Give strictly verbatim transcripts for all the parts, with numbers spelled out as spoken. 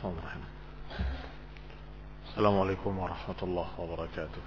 Bismillahirrahmanirrahim. Assalamualaikum warahmatullahi wabarakatuh.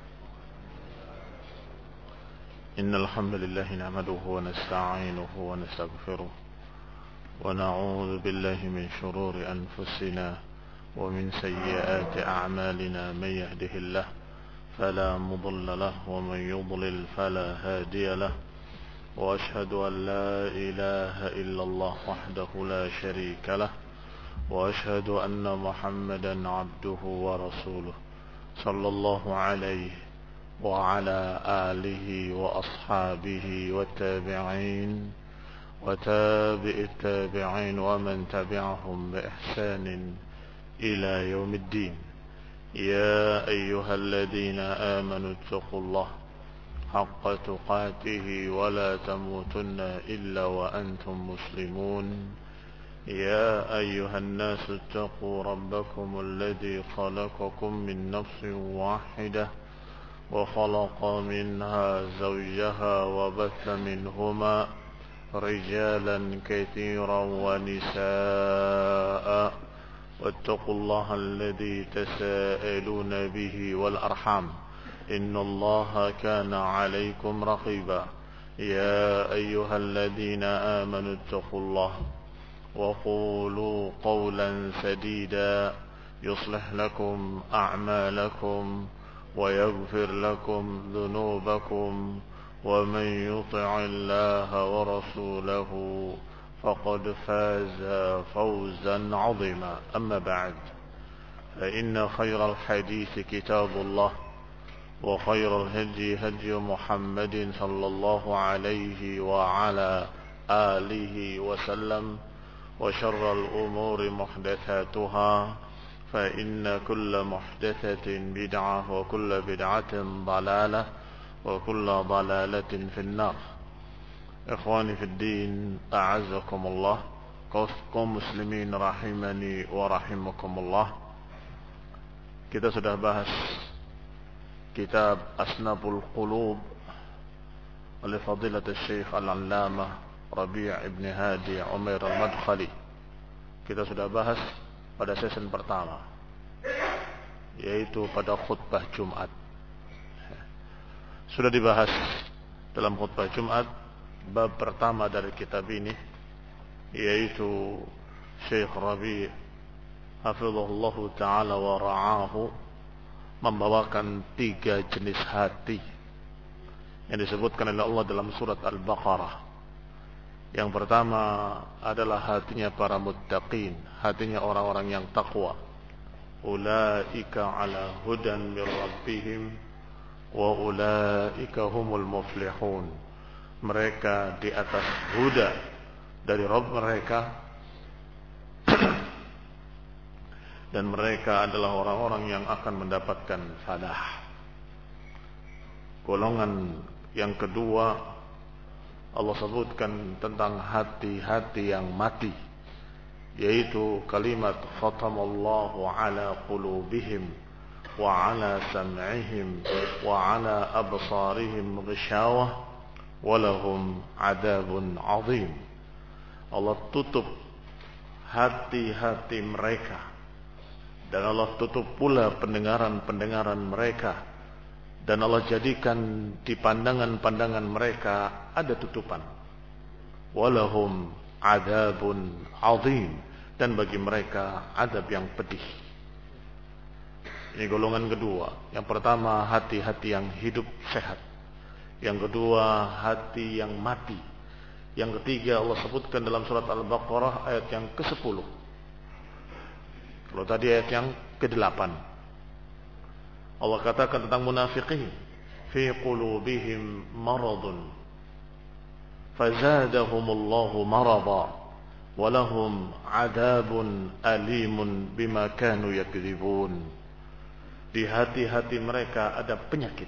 Innal hamdalillah nahmaduhu wa nasta'inuhu wa nastaghfiruh wa na'udzu billahi min shururi anfusina wa min sayyiati a'malina man yahdihillah fala mudilla lahu wa man yudlil fala hadiya lahu wa ashhadu an la ilaha illallah wahdahu la sharika lahu وأشهد أن محمدا عبده ورسوله صلى الله عليه وعلى آله وأصحابه والتابعين وتابع التابعين ومن تبعهم بإحسان إلى يوم الدين. يا أيها الذين آمنوا اتقوا الله حق تقاته ولا تموتن إلا وأنتم مسلمون. يا أيها الناس اتقوا ربكم الذي خلقكم من نفس واحدة وخلق منها زوجها وبث منهما رجالا كثيرا ونساء واتقوا الله الذي تساءلون به والأرحام إن الله كان عليكم رقيبا. يا أيها الذين آمنوا اتقوا الله وقولوا قولا سديدا يصلح لكم أعمالكم ويغفر لكم ذنوبكم ومن يطع الله ورسوله فقد فاز فوزا عظيما. أما بعد فإن خير الحديث كتاب الله وخير الهدي هدي محمد صلى الله عليه وعلى آله وسلم وشر الأمور محدثاتها فإن كل محدثة بدعة وكل بدعة ضلالة وكل ضلالة في النار. إخواني في الدين أعزكم الله kaum muslimin rahimani wa rahimakumullah. Kita sudah bahas kitab Asnabul Qulub oleh Fadilat Syekh Al-Allamah Rabi' ibn Hadi Umair Al-Madkhali. Kita sudah bahas pada sesi pertama, yaitu pada khutbah Jumat. Sudah dibahas dalam khutbah Jumat bab pertama dari kitab ini, yaitu Syekh Rabi' hafizahullah ta'ala wa ra'ahu membawakan tiga jenis hati yang disebutkan oleh Allah dalam surat Al-Baqarah. Yang pertama adalah hatinya para muttaqin, hatinya orang-orang yang takwa. Ulaika ala hudan min rabbihim wa ulaika humul muflihun. Mereka di atas huda dari Rabb mereka dan mereka adalah orang-orang yang akan mendapatkan falah. Golongan yang kedua Allah sebutkan tentang hati-hati yang mati, yaitu kalimat khatamallahu ala qulubihim wa ala sam'ihim wa ala absarihim ghishawah wa lahum adabun azim. Allah tutup hati-hati mereka dan Allah tutup pula pendengaran-pendengaran mereka. Dan Allah jadikan di pandangan-pandangan mereka ada tutupan. Walahum adabun azim, dan bagi mereka adab yang pedih. Ini golongan kedua. Yang pertama hati-hati yang hidup sehat. Yang kedua hati yang mati. Yang ketiga Allah sebutkan dalam surat Al-Baqarah ayat yang kesepuluh. Kalau tadi ayat yang kedelapan. Allah katakan tentang munafiqin, fi qulubihim maradun fazadahumullahu marada wa lahum adabun alimun bima kanu yakdzibun. Di hati-hati mereka ada penyakit.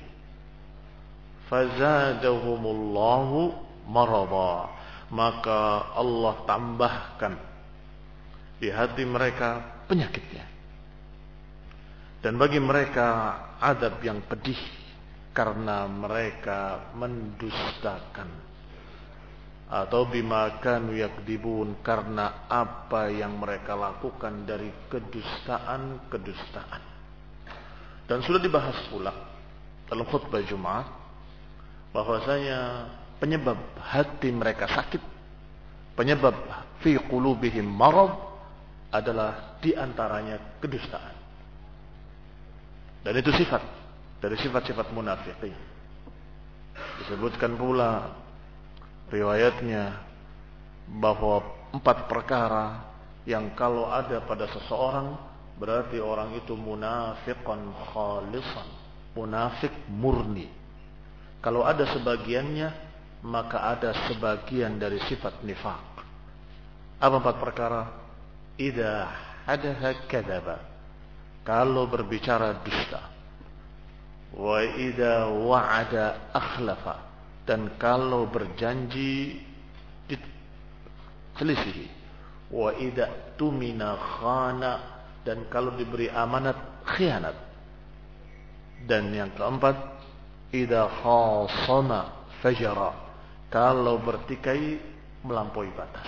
Fazadahumullahu marada, maka Allah tambahkan di hati mereka penyakitnya. Dan bagi mereka adab yang pedih karena mereka mendustakan atau bima kanu yakdibun, karena apa yang mereka lakukan dari kedustaan-kedustaan. Dan sudah dibahas pula dalam khutbah Jumat bahwasanya penyebab hati mereka sakit, penyebab fi qulubihim marad adalah diantaranya kedustaan. Dan itu sifat dari sifat-sifat munafiqin. Disebutkan pula riwayatnya bahwa empat perkara yang kalau ada pada seseorang berarti orang itu munafiqan khalisan, munafik murni. Kalau ada sebagiannya, maka ada sebagian dari sifat nifaq. Apa empat perkara? Idza hadatha kadzaba, kalau berbicara dusta. Wa idza wa'ada akhlafa, dan kalau berjanji diselisihi. Wa idza tumina khana, dan kalau diberi amanat khianat. Dan yang keempat, idza khasama fajara, kalau bertikai melampaui batas.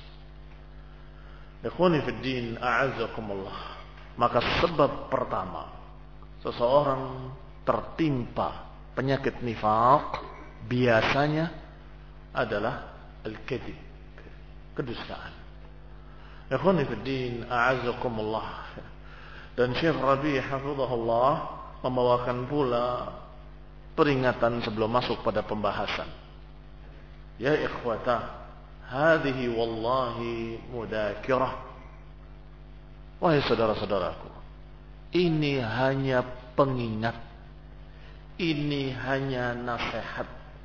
Ikhwani fid din, a'azzakumullah. Maka sebab pertama seseorang tertimpa penyakit nifaq biasanya adalah al-kadhib, kedustaan. Ikhwani fid din, a'azzakumullah. Dan Syekh Rabi' hafizahullah membawakan pula peringatan sebelum masuk pada pembahasan. Ya ikhwata, hadhihi wallahi mudakirah. Wahai saudara-saudaraku, ini hanya pengingat, ini hanya nasihat.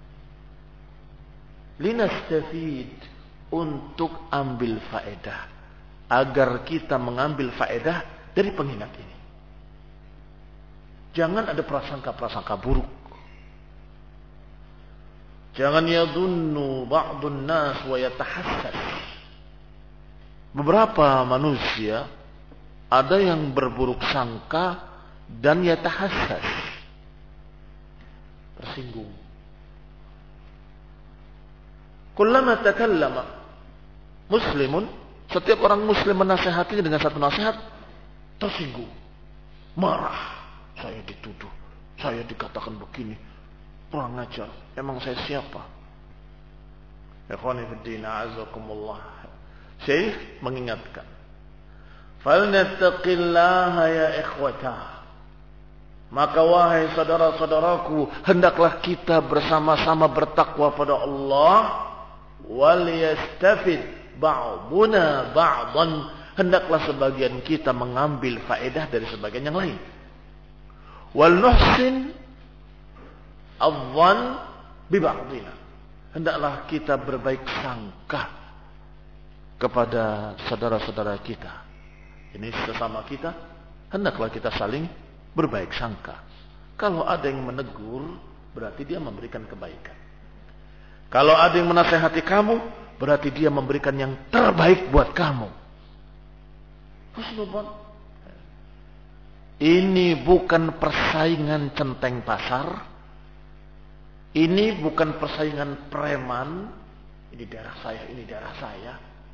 Linastafid, untuk ambil faedah, agar kita mengambil faedah dari pengingat ini. Jangan ada prasangka-prasangka buruk. Jangan yadunnu ba'dun nas wa yatahassas. Beberapa manusia ada yang berburuk sangka dan yatahassas, tersinggung. Kullama takallama muslimun, setiap orang muslim menasihatinya dengan satu nasihat, tersinggung, marah. Saya dituduh, saya dikatakan begini, kurang ajar. Emang saya siapa? Ikhwani fiddin, a'azakumullah. Syekh mengingatkan, falnattaqillaha ya ikhwata. Maka wahai saudara-saudaraku, hendaklah kita bersama-sama bertakwa pada Allah. Wal yastafid ba'duna ba'dan, hendaklah sebagian kita mengambil faedah dari sebagian yang lain. Wal nuhsin adh-dhann bi ba'dina, hendaklah kita berbaik sangka kepada saudara-saudara kita. Ini sesama kita, hendaklah kita saling berbaik sangka. Kalau ada yang menegur, berarti dia memberikan kebaikan. Kalau ada yang menasehati kamu, berarti dia memberikan yang terbaik buat kamu. Husnuzan. Ini bukan persaingan centeng pasar. Ini bukan persaingan preman. Ini daerah saya, ini daerah saya.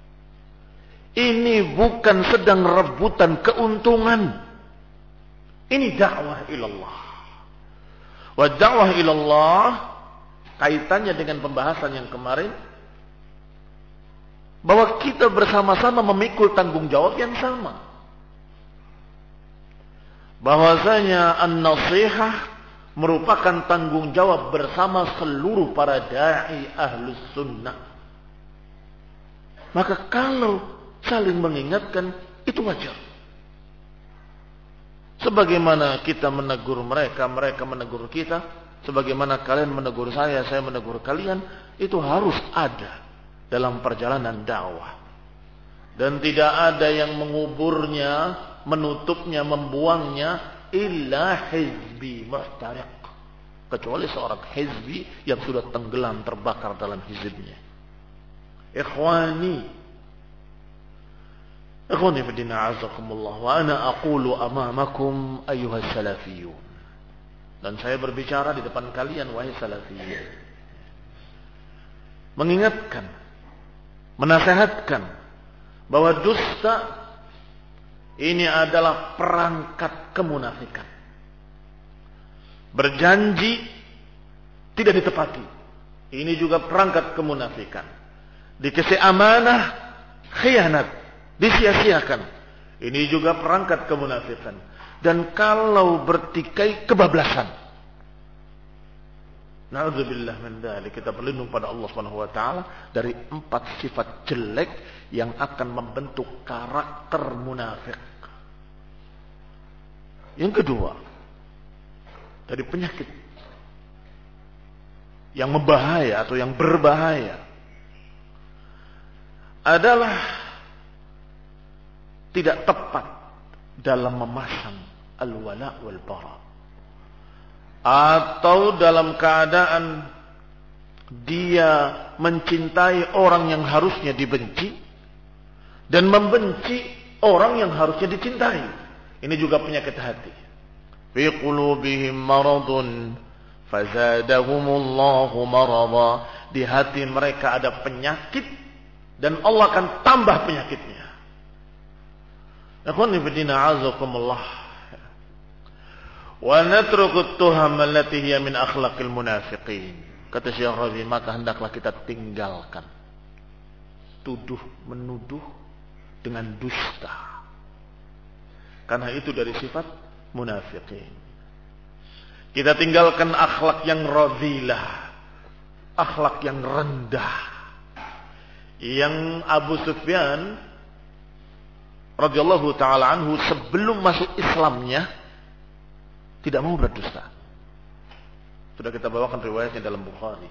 Ini bukan sedang rebutan keuntungan. Ini dakwah ilallah. Wa dakwah ilallah, kaitannya dengan pembahasan yang kemarin, bahwa kita bersama-sama memikul tanggung jawab yang sama. Bahwasanya an-nasihah merupakan tanggung jawab bersama seluruh para da'i ahlus sunnah. Maka kalau saling mengingatkan, itu wajar. Sebagaimana kita menegur mereka, mereka menegur kita, sebagaimana kalian menegur saya, saya menegur kalian, itu harus ada dalam perjalanan dakwah. Dan tidak ada yang menguburnya, menutupnya, membuangnya, illa hizbi muhtariq, kecuali seorang hizbi yang sudah tenggelam, terbakar dalam hizibnya. Ikhwani, ikhwani fi din, a'azakumullah, wa ana aqulu amamakum ayyuhas salafiyun, dan saya berbicara di depan kalian wahai salafiyun. mengingatkan, menasehatkan bahwa dusta ini adalah perangkat kemunafikan. Berjanji tidak ditepati, ini juga perangkat kemunafikan. Dikasih amanah, khianat, disia-siakan, ini juga perangkat kemunafikan. Dan kalau bertikai, kebablasan. Na'udzubillah min dzalik. Kita berlindung pada Allah Subhanahu wa taala dari empat sifat jelek yang akan membentuk karakter munafik. Yang kedua, dari penyakit yang membahaya atau yang berbahaya adalah tidak tepat dalam memasang al-wala wal bara, atau dalam keadaan dia mencintai orang yang harusnya dibenci dan membenci orang yang harusnya dicintai. Ini juga penyakit hati. Fi qulubihim maradun fazadahumullahu marada. Di hati mereka ada penyakit dan Allah akan tambah penyakitnya. Ikhwani fillah a'azakumullah. Wa natrukut tuham allati hiya min akhlaqil munafiqin. Kata Syekh Rabi, maka hendaklah kita tinggalkan tuduh menuduh dengan dusta. Karena itu dari sifat munafiqin. Kita tinggalkan akhlak yang radhilah, akhlak yang rendah, yang Abu Sufyan radhiyallahu taala anhu sebelum masuk Islamnya tidak mau berdusta. Sudah kita bawakan riwayatnya dalam Bukhari.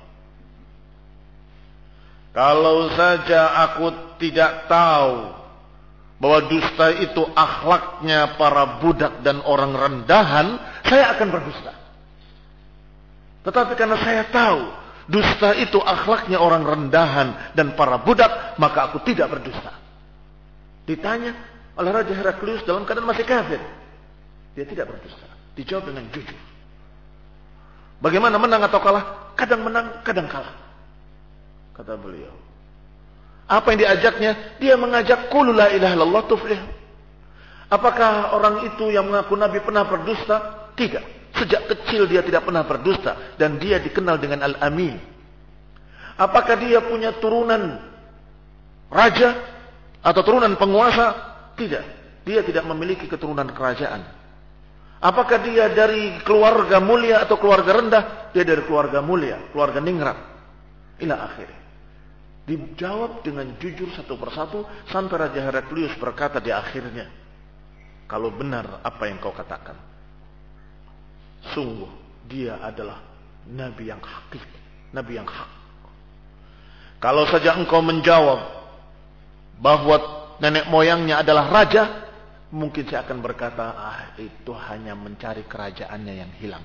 Kalau saja aku tidak tahu bahwa dusta itu akhlaknya para budak dan orang rendahan, saya akan berdusta. Tetapi karena saya tahu dusta itu akhlaknya orang rendahan dan para budak, maka aku tidak berdusta. Ditanya oleh Raja Heraklius dalam keadaan masih kafir, dia tidak berdusta. Dijawab dengan jujur. Bagaimana menang atau kalah? Kadang menang, kadang kalah. Kata beliau. Apa yang diajaknya? Dia mengajak qul la ilaha illallah tuflih. Apakah orang itu yang mengaku Nabi pernah berdusta? Tidak. Sejak kecil dia tidak pernah berdusta dan dia dikenal dengan Al-Amin. Apakah dia punya turunan raja atau turunan penguasa? Tidak. Dia tidak memiliki keturunan kerajaan. Apakah dia dari keluarga mulia atau keluarga rendah? Dia dari keluarga mulia, keluarga ningrat. Ila akhirnya. Dijawab dengan jujur satu persatu sampai Raja Heraklius berkata di akhirnya, kalau benar apa yang kau katakan, sungguh dia adalah Nabi yang hakiki, Nabi yang hak. Kalau saja engkau menjawab bahwa nenek moyangnya adalah raja, mungkin saya akan berkata, ah itu hanya mencari kerajaannya yang hilang.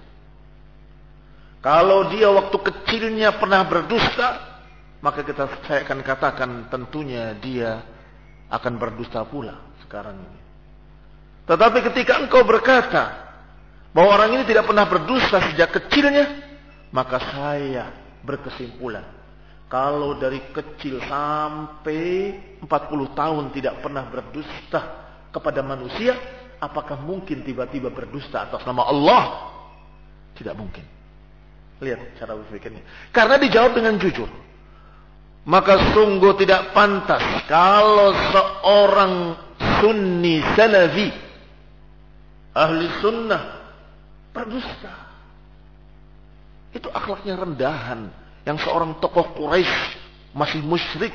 Kalau dia waktu kecilnya pernah berdusta, maka kita saya akan katakan tentunya dia akan berdusta pula sekarang ini. Tetapi ketika engkau berkata bahwa orang ini tidak pernah berdusta sejak kecilnya, maka saya berkesimpulan kalau dari kecil sampai empat puluh tahun tidak pernah berdusta kepada manusia, apakah mungkin tiba-tiba berdusta atas nama Allah? Tidak mungkin. Lihat cara berpikirnya. Karena dijawab dengan jujur. Maka sungguh tidak pantas kalau seorang sunni salafi, ahli sunnah, berdusta. Itu akhlaknya rendahan. Yang seorang tokoh Quraisy masih musyrik,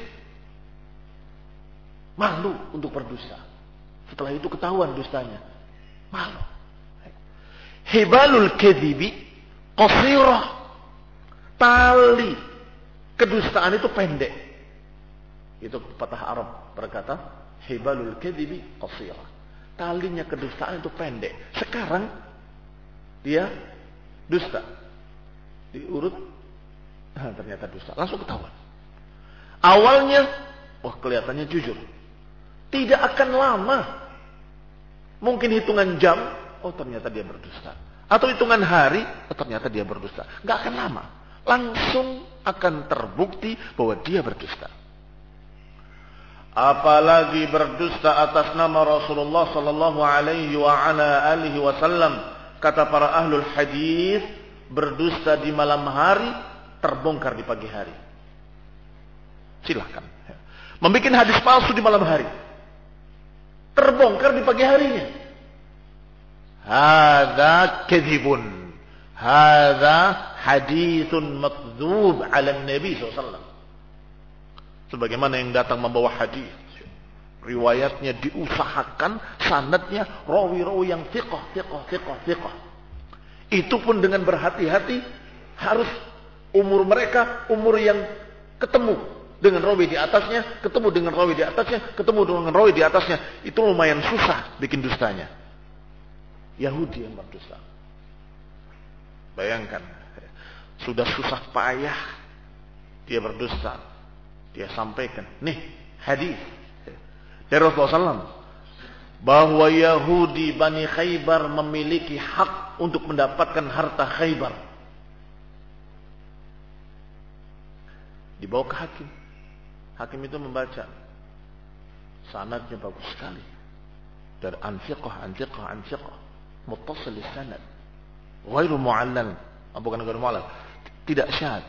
malu untuk berdusta. Setelah itu ketahuan dustanya, malu. Hibalul kadhibi qasirah. Tali kedustaan itu pendek. Itu pepatah Arab berkata, hibalul kadhibi qasirah. Talinya kedustaan itu pendek. Sekarang dia dusta. Diurut, nah, ternyata dusta. Langsung ketahuan. Awalnya, wah kelihatannya jujur. Tidak akan lama. Mungkin hitungan jam, oh ternyata dia berdusta. Atau hitungan hari, oh ternyata dia berdusta. Gak akan lama. langsung akan terbukti bahwa dia berdusta. Apalagi berdusta atas nama Rasulullah sallallahu alaihi wa ala alihi wasallam. Kata para ahlul hadis, berdusta di malam hari terbongkar di pagi hari. Silahkan. Membikin hadis palsu di malam hari, terbongkar di pagi harinya. Hadza kadzibun. Hadza haditsun makdzub 'ala Nabi sallallahu alaihi wasallam. Sebagaimana yang datang membawa hadis, riwayatnya diusahakan, sanadnya rawi-rawi yang thiqah, thiqah, thiqah, thiqah. Itu pun dengan berhati-hati, harus umur mereka umur yang ketemu dengan rawi di atasnya, ketemu dengan rawi di atasnya, ketemu dengan rawi di atasnya. Itu lumayan susah bikin dustanya. Yahudi yang berdusta. Bayangkan, sudah susah payah dia berdusta. Dia sampaikan, nih hadis dari Rasulullah sallallahu alaihi wasallam bahwa Yahudi Bani Khaybar memiliki hak untuk mendapatkan harta Khaybar. Dibawa ke hakim. Hakim itu membaca, sanadnya bagus sekali, dari anfiqah, anfiqah, anfiqah, muttasil sanad, ghairu mu'allal, bukan ghairu mu'allal, tidak syad.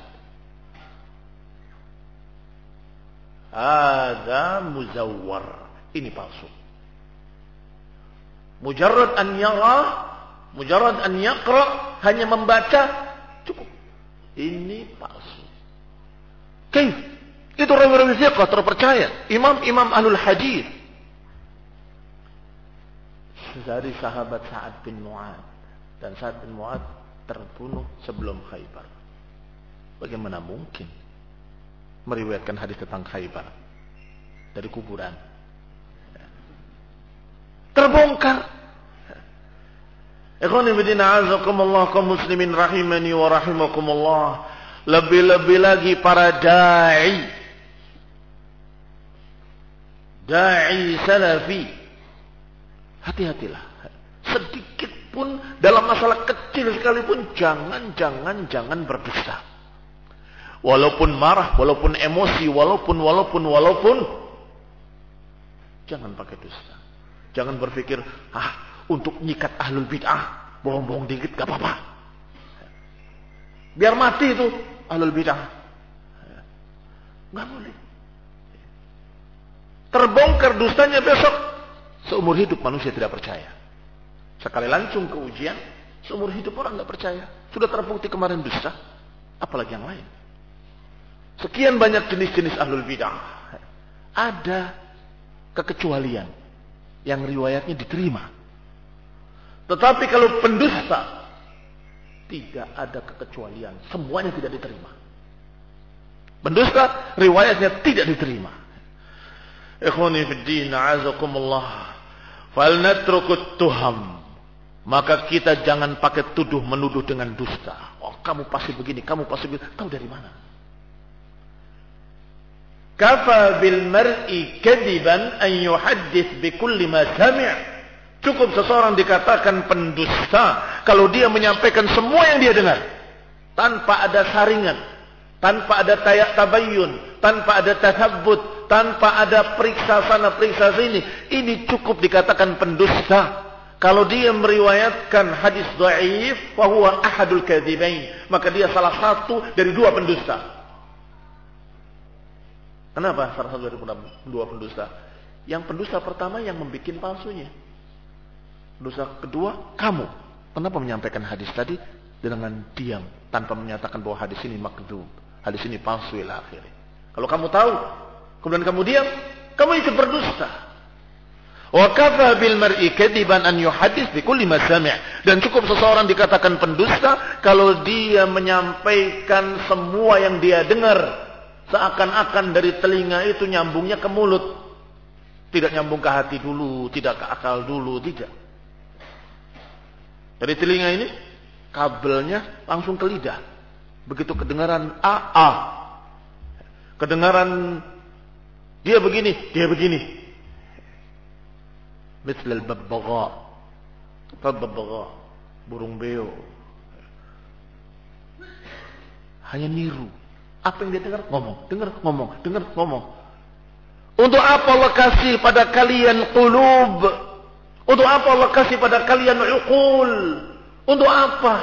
Ada muzawwar, ini palsu. Mujarrad an yara, mujarrad an yaqra, hanya membaca cukup. Ini palsu. Kaif? Itu rawi-rawi thiqah terpercaya, imam-imam ahlul hadis. Dari sahabat Sa'ad bin Mu'adz, dan Sa'ad bin Mu'adz terbunuh sebelum Khaybar. Bagaimana mungkin meriwayatkan hadis tentang Khaybar dari kuburan? Terbongkar. Ikhwani fillah, azakumullah, kaum muslimin rahimani wa rahimakumullah. Lebih-lebih lagi para dai, dai salafi, hati-hatilah. Sedikit pun dalam masalah kecil sekalipun, jangan, jangan, jangan berdusta. Walaupun marah, walaupun emosi, walaupun, walaupun, walaupun, jangan pakai dusta. Jangan berpikir, ah, untuk nyikat ahlul bid'ah, bohong-bohong dikit gak apa-apa. Biar mati itu ahlul bid'ah. Gak boleh. Terbongkar dustanya besok, seumur hidup manusia tidak percaya. Sekali lancung ke ujian, seumur hidup orang gak percaya. Sudah terbukti kemarin dusta, apalagi yang lain. Sekian banyak jenis-jenis ahlul bid'ah. Ada kekecualian yang riwayatnya diterima. Tetapi kalau pendusta, tidak ada kekecualian, semuanya tidak diterima. Pendusta riwayatnya tidak diterima. Ikhwani fid din, a'azakumullah. Falnatrukut tuham. Maka kita jangan pakai tuduh menuduh dengan dusta. Oh, kamu pasti begini, kamu pasti begini. Tahu dari mana? Kafa bil mar'i kadiban an yuhaddits bi kulli ma sami'. Cukup seseorang dikatakan pendusta kalau dia menyampaikan semua yang dia dengar, tanpa ada saringan, tanpa ada tayak tabayyun, tanpa ada tathabbut, tanpa ada periksa sana periksa sini. Ini cukup dikatakan pendusta. Kalau dia meriwayatkan hadis dhaif, fa huwa ahadul kadzibain, maka dia salah satu dari dua pendusta. Kenapa salah satu dari dua pendusta? Yang pendusta pertama yang membuat palsunya. Pendusta kedua, kamu. Kenapa menyampaikan hadis tadi dengan diam, tanpa menyatakan bahwa hadis ini makdzub, hadis ini palsu ila akhirnya. Kalau kamu tahu, kemudian kamu diam, kamu ikut berdusta. Wa kafa bil mar'i kadiban an yuhaddits bi kulli ma sami'. Dan cukup seseorang dikatakan pendusta kalau dia menyampaikan semua yang dia dengar, seakan-akan dari telinga itu nyambungnya ke mulut. Tidak nyambung ke hati dulu, tidak ke akal dulu, tidak. Dari telinga ini, kabelnya langsung ke lidah. Begitu kedengaran A, A. Kedengaran dia begini, dia begini. Misal al-babbagha. Babbagha, burung beo. Hanya niru. Apa yang dia dengar, ngomong. Dengar, ngomong. Dengar, ngomong. Untuk apa Allah kasih pada kalian qulub? Untuk apa Allah kasih pada kalian uqul? Untuk apa?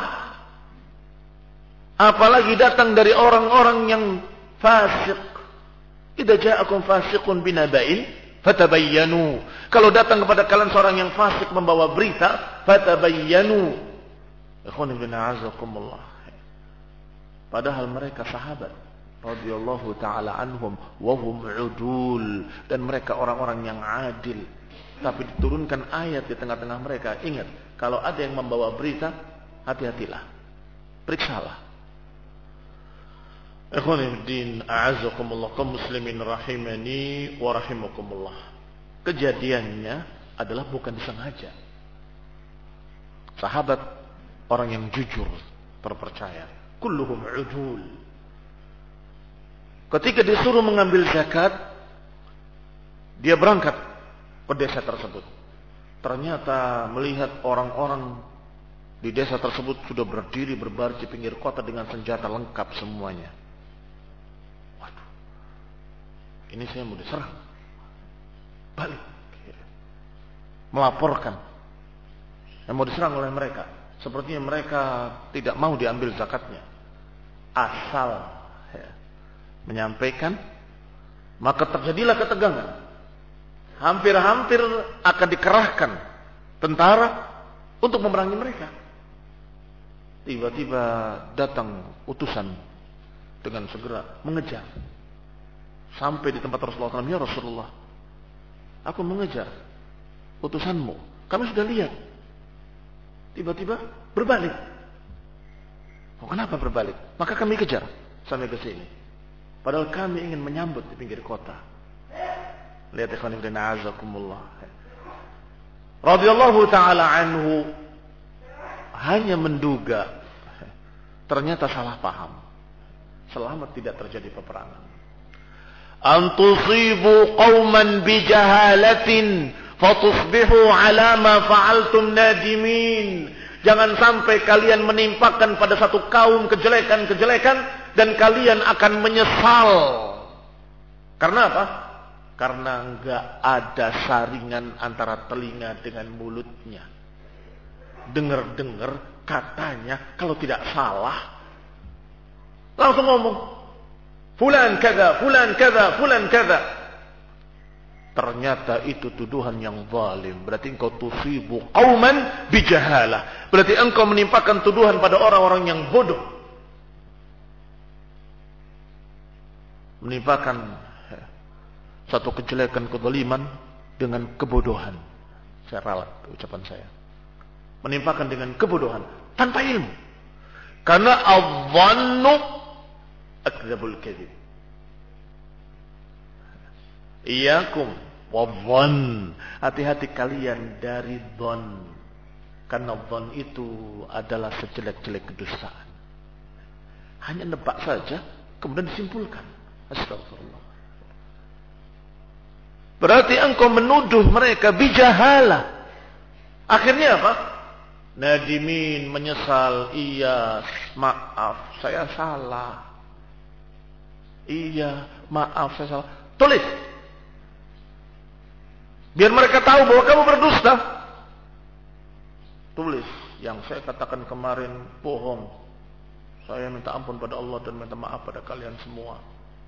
Apalagi datang dari orang-orang yang fasik. Idza ja'akum fasiqun binaba'in fatabayyanu. Kalau datang kepada kalian seorang yang fasik membawa berita, fatabayyanu. Ikhwan ibn a'azakumullah. Padahal mereka sahabat radhiyallahu taala anhum wa hum udul, dan mereka orang-orang yang adil. Tapi diturunkan ayat di tengah-tengah mereka. Ingat, kalau ada yang membawa berita, hati-hatilah. Periksalah. Ikhwan fillah, a'azakumullah, kaum muslimin rahimani wa rahimakumullah. Kejadiannya adalah bukan disengaja. Sahabat orang yang jujur, terpercaya. Kulluhum udul. Ketika disuruh mengambil zakat, dia berangkat ke desa tersebut. Ternyata melihat orang-orang di desa tersebut sudah berdiri berbaris di pinggir kota dengan senjata lengkap semuanya. Waduh, ini saya mau diserang. Balik. Melaporkan. Yang mau diserang oleh mereka. Sepertinya mereka tidak mau diambil zakatnya. Asal ya, menyampaikan, maka terjadilah ketegangan. Hampir-hampir akan dikerahkan tentara untuk memerangi mereka. Tiba-tiba datang utusan dengan segera mengejar. Sampai di tempat Rasulullah shallallahu alaihi wasallam, ya Rasulullah, aku mengejar utusanmu. Kami sudah lihat. Tiba-tiba berbalik. Oh, kenapa berbalik? Maka kami kejar sampai ke sini. Padahal kami ingin menyambut di pinggir kota. Lihat ikhwan ibn a'azakumullah. Radhiyallahu ta'ala anhu hanya menduga. Ternyata salah paham. Selamat tidak terjadi peperangan. An tusibu qauman bijahalatin fatusbihu ala ma fa'altum nadimin. Jangan sampai kalian menimpakan pada satu kaum kejelekan-kejelekan dan kalian akan menyesal. Karena apa? Karena enggak ada saringan antara telinga dengan mulutnya. Dengar-dengar katanya, kalau tidak salah langsung ngomong fulan kada, fulan kada, fulan kada. Ternyata itu tuduhan yang zalim. Berarti engkau tusibu qauman bijahalah. Berarti engkau menimpakan tuduhan pada orang-orang yang bodoh. Menimpakan satu kejelekan, kezaliman dengan kebodohan. Saya ralat ucapan saya. Menimpakan dengan kebodohan tanpa ilmu. Karena adh-dhannu akdzabul kadzib. Iyakum wadh-dhann. Hati-hati kalian dari dhann. Karena dhann itu adalah sejelek-jelek kedustaan. Hanya nebak saja kemudian disimpulkan. Astagfirullah. Berarti engkau menuduh mereka bijahalah. Akhirnya apa? Nadimin, menyesal. Iya, maaf, saya salah. Iya, maaf, saya salah. Tulis. Biar mereka tahu bahwa kamu berdusta. Tulis. Yang saya katakan kemarin bohong. Saya minta ampun pada Allah dan minta maaf pada kalian semua.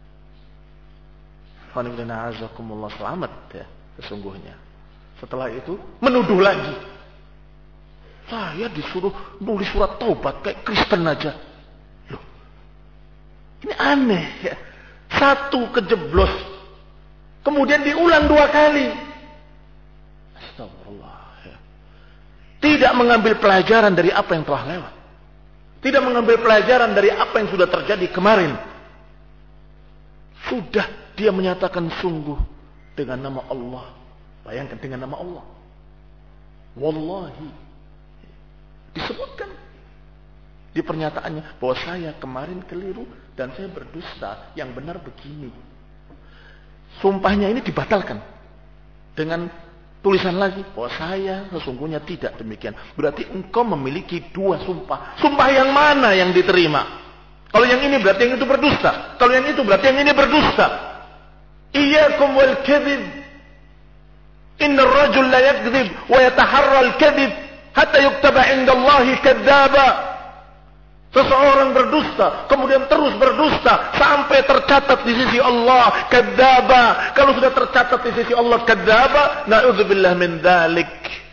Alhamdulillah, selamat ya sesungguhnya. Setelah itu menuduh lagi. Saya disuruh nulis surat taubat kayak Kristen aja. Loh, ini aneh ya. Satu kejeblos, kemudian diulang dua kali. Astagfirullah ya. Tidak mengambil pelajaran dari apa yang telah lewat. Tidak mengambil pelajaran dari apa yang sudah terjadi kemarin. Sudah dia menyatakan sungguh dengan nama Allah. Bayangkan dengan nama Allah. Wallahi. Disebutkan di pernyataannya bahwa saya kemarin keliru dan saya berdusta. Yang benar begini. Sumpahnya ini dibatalkan dengan tulisan lagi bahwa saya sesungguhnya tidak demikian. Berarti engkau memiliki dua sumpah. Sumpah yang mana yang diterima? Kalau yang ini berarti yang itu berdusta. Kalau yang itu berarti yang ini berdusta. Iyyakum wal kadhib. Inna ar-rajul la yakdzib wa yataharra al-kadhib hatta yuktaba 'inda Allah kadzdzaba. Seseorang berdusta, kemudian terus berdusta sampai tercatat di sisi Allah kadzdzaba. Kalau sudah tercatat di sisi Allah kadzdzaba, na'udzubillah min dzalik.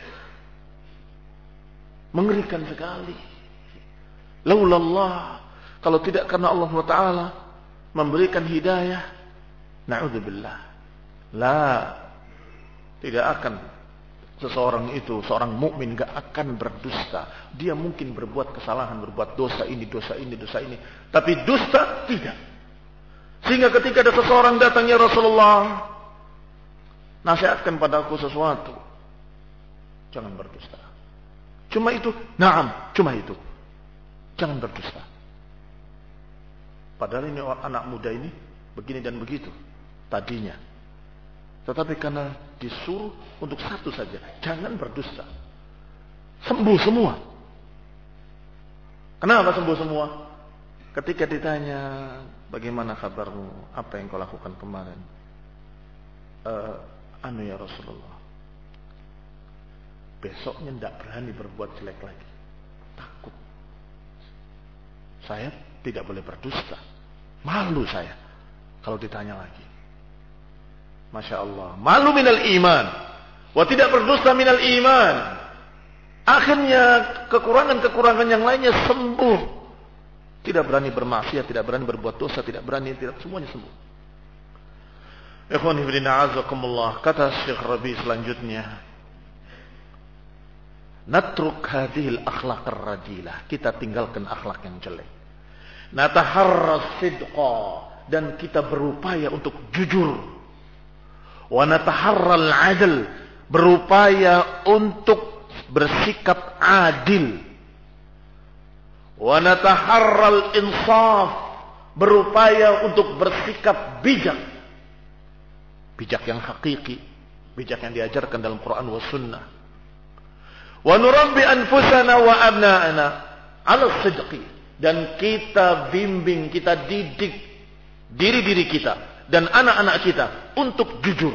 Mengerikan sekali. Laulallah, kalau tidak karena Allah Subhanahu wa taala memberikan hidayah, na'udzubillah. La, tidak akan seseorang itu, seorang mukmin gak akan berdusta. Dia mungkin berbuat kesalahan, berbuat dosa ini, dosa ini, dosa ini, tapi dusta tidak. Sehingga ketika ada seseorang datang, ya Rasulullah, nasihatkan padaku sesuatu, jangan berdusta. Cuma itu, naam, cuma itu, jangan berdusta. Padahal ini anak muda ini begini dan begitu tadinya, tetapi karena disuruh untuk satu saja, jangan berdusta, sembuh semua. Kenapa sembuh semua? Ketika ditanya, bagaimana kabarmu, apa yang kau lakukan kemarin? Uh, anu ya Rasulullah, besoknya tidak berani berbuat jelek lagi, takut. Saya tidak boleh berdusta, malu saya kalau ditanya lagi. Masya Allah, malu minal iman, wa tidak berdusta minal iman. Akhirnya kekurangan-kekurangan yang lainnya sembuh. Tidak berani bermaksiat, tidak berani berbuat dosa, tidak berani, tidak, semuanya sembuh. Ikhwani fillah azakumullah, kata Syekh Rabi selanjutnya, natruk hadhil akhlaq ar-radilah, kita tinggalkan akhlak yang jelek. Nataharras sidqa, dan kita berupaya untuk jujur. Wa nataharral adl, berupaya untuk bersikap adil. Wa nataharral insaf, berupaya untuk bersikap bijak. Bijak yang hakiki, bijak yang diajarkan dalam Quran wa sunnah. Wa nurabbi anfusana wa abna'ana 'ala sidqi, dan kita bimbing, kita didik diri-diri kita dan anak-anak kita untuk jujur.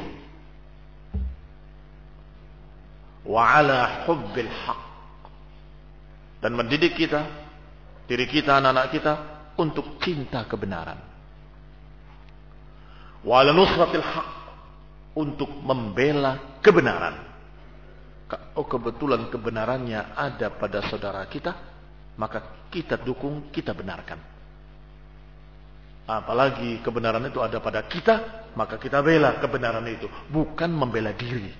Wa 'ala hubbil haq, dan mendidik kita, diri kita, anak-anak kita untuk cinta kebenaran. Wa 'ala nusratil haq, untuk membela kebenaran. Oh, kebetulan kebenarannya ada pada saudara kita, maka kita dukung, kita benarkan. Apalagi kebenaran itu ada pada kita, maka kita bela kebenaran itu, bukan membela diri.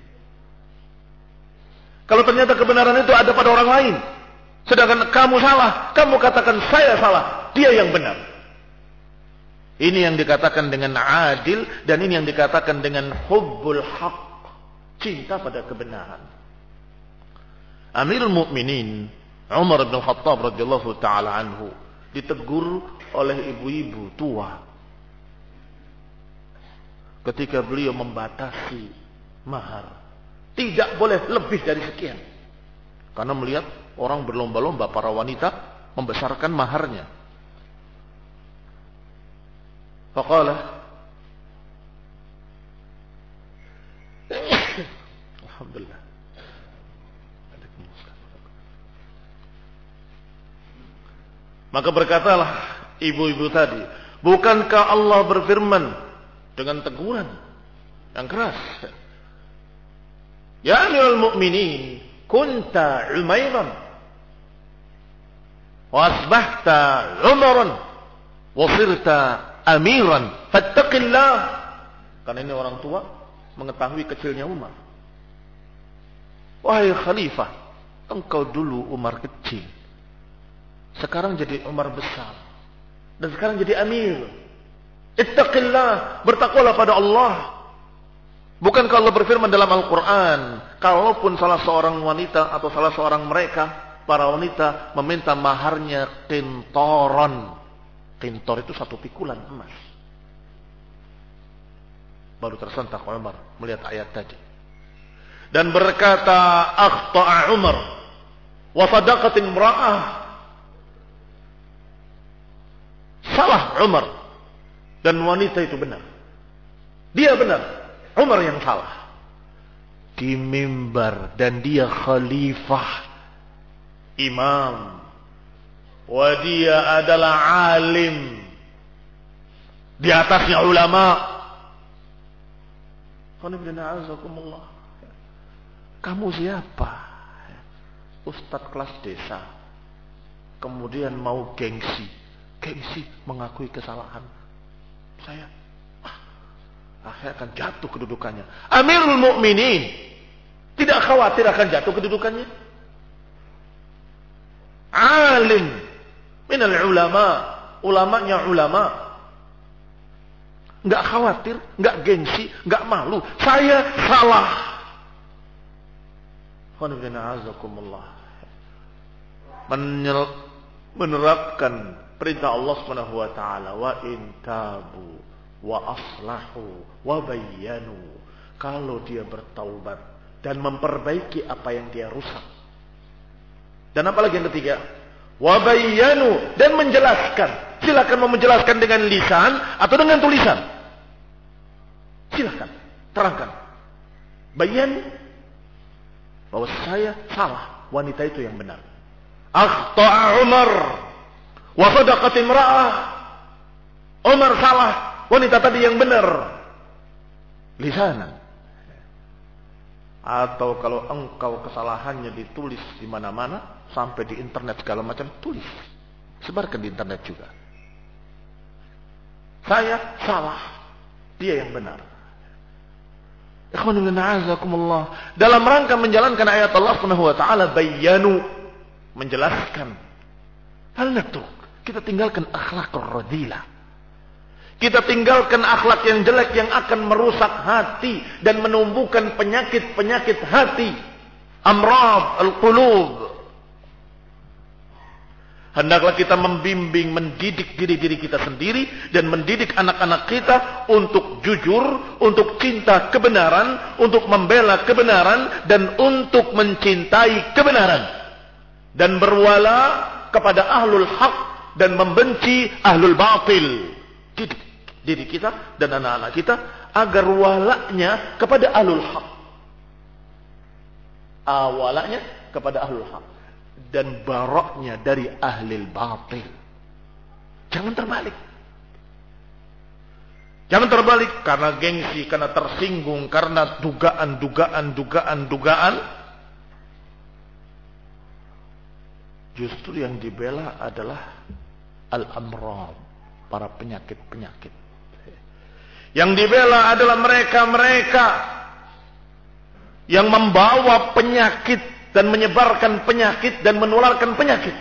Kalau ternyata kebenaran itu ada pada orang lain, sedangkan kamu salah, kamu katakan saya salah, dia yang benar. Ini yang dikatakan dengan adil, dan ini yang dikatakan dengan hubbul haq, cinta pada kebenaran. Amirul Mukminin Umar bin Khattab radhiyallahu taala anhu ditegur oleh ibu-ibu tua ketika beliau membatasi mahar, tidak boleh lebih dari sekian, karena melihat orang berlomba-lomba, para wanita membesarkan maharnya. Faqala, alhamdulillah, maka berkatalah ibu-ibu tadi, bukankah Allah berfirman dengan teguran yang keras, ya amirul mu'minin, kunta umairan wa asbahta umaran wa sirta amiran fattaqillah. Karena ini orang tua mengetahui kecilnya Umar. Wahai khalifah, engkau dulu Umar kecil, sekarang jadi Umar besar, dan sekarang jadi amir. Ittaqillah, bertakwalah pada Allah. Bukankah Allah berfirman dalam Al-Quran, kalaupun salah seorang wanita atau salah seorang mereka, para wanita meminta maharnya qintaran. Qintar itu satu pikulan emas. Baru tersentak Umar melihat ayat tadi, dan berkata, akhta'a Umar wa sadaqat imra'ah salah Umar. Dan wanita itu benar. Dia benar. Umar yang salah. Di mimbar. Dan dia khalifah. Imam. Wa dia adalah alim. Di atasnya ulama. Kamu siapa? Ustadz kelas desa. Kemudian mau gengsi. Gengsi mengakui kesalahan. Saya. Ah, saya akan jatuh kedudukannya. Amirul Mukminin. Tidak khawatir akan jatuh kedudukannya. Alim. Minal ulama. Ulamanya ulama. Enggak khawatir, enggak gengsi, enggak malu. Saya salah. Menerapkan perintah Allah Subhanahu wa taala, wa in tabu wa aslahu wa bayyanu. Kalau dia bertaubat dan memperbaiki apa yang dia rusak. Dan apalagi yang ketiga? Wa bayyanu, dan menjelaskan. Silakan mau menjelaskan dengan lisan atau dengan tulisan. Silakan, terangkan. Bayan bahwa saya salah, wanita itu yang benar. Akhta'a Umar wa sadaqat imra'ah. Umar salah, wanita tadi yang benar. Lisanan. Atau kalau engkau kesalahannya ditulis di mana-mana, sampai di internet segala macam, tulis. Sebarkan di internet juga. Saya salah, dia yang benar. Ikhwanul a'azakumullah. Dalam rangka menjalankan ayat Allah Subhanahu wa taala, bayyanu, menjelaskan. Hal natruk, kita tinggalkan akhlak radilah. Kita tinggalkan akhlak yang jelek yang akan merusak hati dan menumbuhkan penyakit-penyakit hati. Amrad al-qulub. Hendaklah kita membimbing, mendidik diri-diri kita sendiri dan mendidik anak-anak kita untuk jujur, untuk cinta kebenaran, untuk membela kebenaran dan untuk mencintai kebenaran dan berwala kepada ahlul haq dan membenci ahlul batil. Didik diri kita dan anak-anak kita agar walaknya kepada ahlul haq, awalanya kepada ahlul haq, dan baraknya dari ahlil batil. Jangan terbalik. Jangan terbalik karena gengsi, karena tersinggung, karena dugaan, dugaan, dugaan, dugaan. Justru yang dibela adalah al-amrad, para penyakit-penyakit. Yang dibela adalah mereka-mereka yang membawa penyakit dan menyebarkan penyakit dan menularkan penyakit.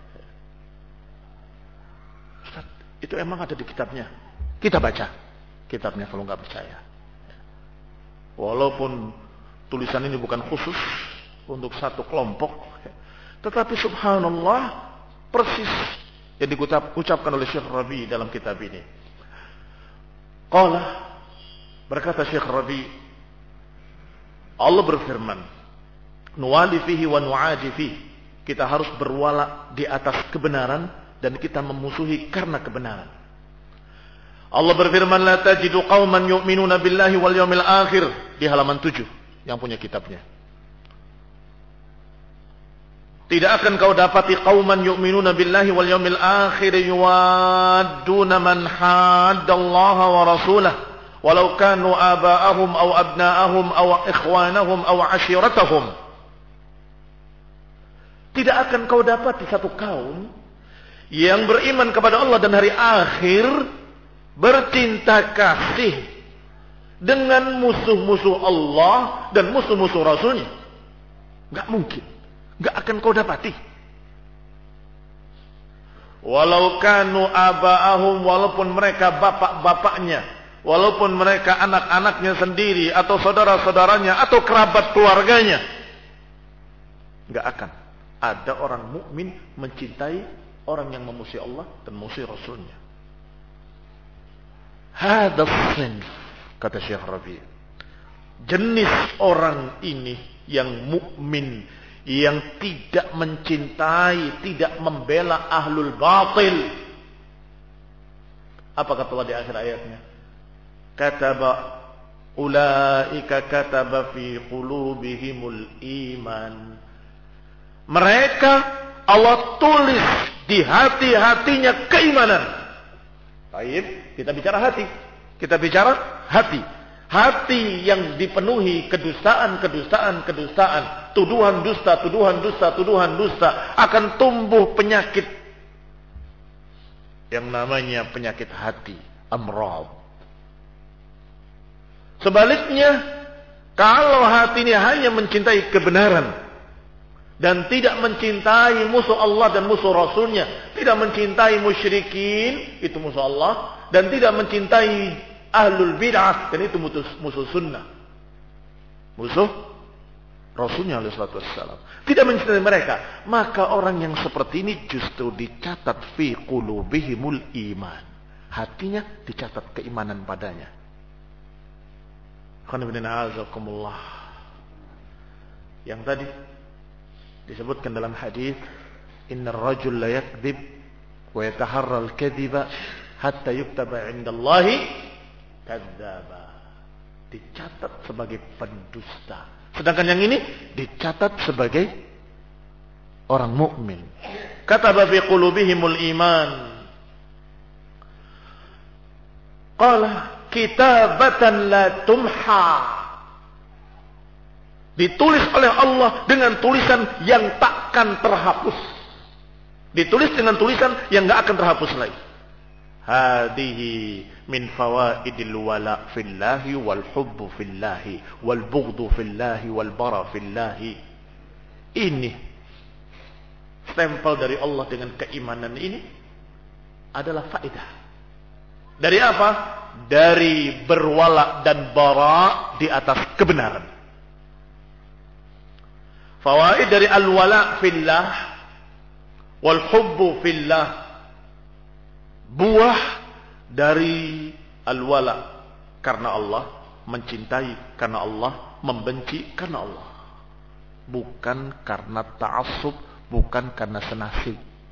Ustaz, itu emang ada di kitabnya. Kita baca kitabnya kalau nggak percaya. Walaupun tulisan ini bukan khusus untuk satu kelompok, tetapi subhanallah persis yang diucapkan oleh Syekh Rabi dalam kitab ini. Qala, berkata Syekh Rabi, Allah berfirman, nuwali fihi wa nu'adi fihi. Kita harus berwala di atas kebenaran dan kita memusuhi karena kebenaran. Allah berfirman, la tajidu qauman yu'minuna billahi wal yawmil akhir, di halaman tujuh yang punya kitabnya. Tidak akan kau dapati qauman yu'minuna billahi wal yawmil akhir yuwadduna man haddallaha wa rasulah walau kanu aba'ahum aw abna'ahum aw ikhwanahum aw ashiratahum. Tidak akan kau dapati satu kaum yang beriman kepada Allah dan hari akhir bercinta kasih dengan musuh-musuh Allah dan musuh-musuh Rasulnya. Enggak mungkin. Enggak akan kau dapati. Walau kanu aba'ahum, walaupun mereka bapak-bapaknya, walaupun mereka anak-anaknya sendiri atau saudara-saudaranya atau kerabat keluarganya, enggak akan ada orang mukmin mencintai orang yang memusuhi Allah dan memusuhi Rasulnya. Hada sinf, kata Syekh Rabi, jenis orang ini yang mukmin, yang tidak mencintai, tidak membela ahlul batil. Apa kata Allah di akhir ayatnya? Kataba ulaika kataba fi qulubihimul iman. Mereka Allah tulis di hati-hatinya keimanan. Baik, kita bicara hati. Kita bicara hati. Hati yang dipenuhi kedustaan, kedustaan, kedustaan, tuduhan dusta, tuduhan dusta, tuduhan dusta, akan tumbuh penyakit yang namanya penyakit hati, amrad. Sebaliknya, kalau hati ini hanya mencintai kebenaran dan tidak mencintai musuh Allah dan musuh Rasulnya, tidak mencintai musyrikin, itu musuh Allah, dan tidak mencintai ahlul bid'ah, dan itu musuh, musuh sunnah, musuh Rasulnya alaihi salatu wassalam, tidak mencintai mereka, maka orang yang seperti ini justru dicatat fi qulubihimul iman, hatinya dicatat keimanan padanya. Yang tadi disebutkan dalam hadis, innar rajul la yakdzib wa yataharra al-kadhiba hatta yuktaba 'indallahi kadzdzaba. Dicatat sebagai pendusta. Sedangkan yang ini dicatat sebagai orang mukmin. Kataba fi qulubihimul iman. Qala kitabatan la tumha. Ditulis oleh Allah dengan tulisan yang takkan terhapus. Ditulis dengan tulisan yang enggak akan terhapus lagi. Hadihi min fawaidil wala fillahi wal hubbu fillahi wal bughdu fillahi wal bara fillahi. Ini stempel dari Allah dengan keimanan ini adalah faedah. Dari apa? Dari berwala dan bara di atas kebenaran. Fawaid dari al-wala fillah wal hubbu fillah, buah dari al-wala karena Allah, mencintai karena Allah, membenci karena Allah, bukan karena ta'assub, bukan karena senasib.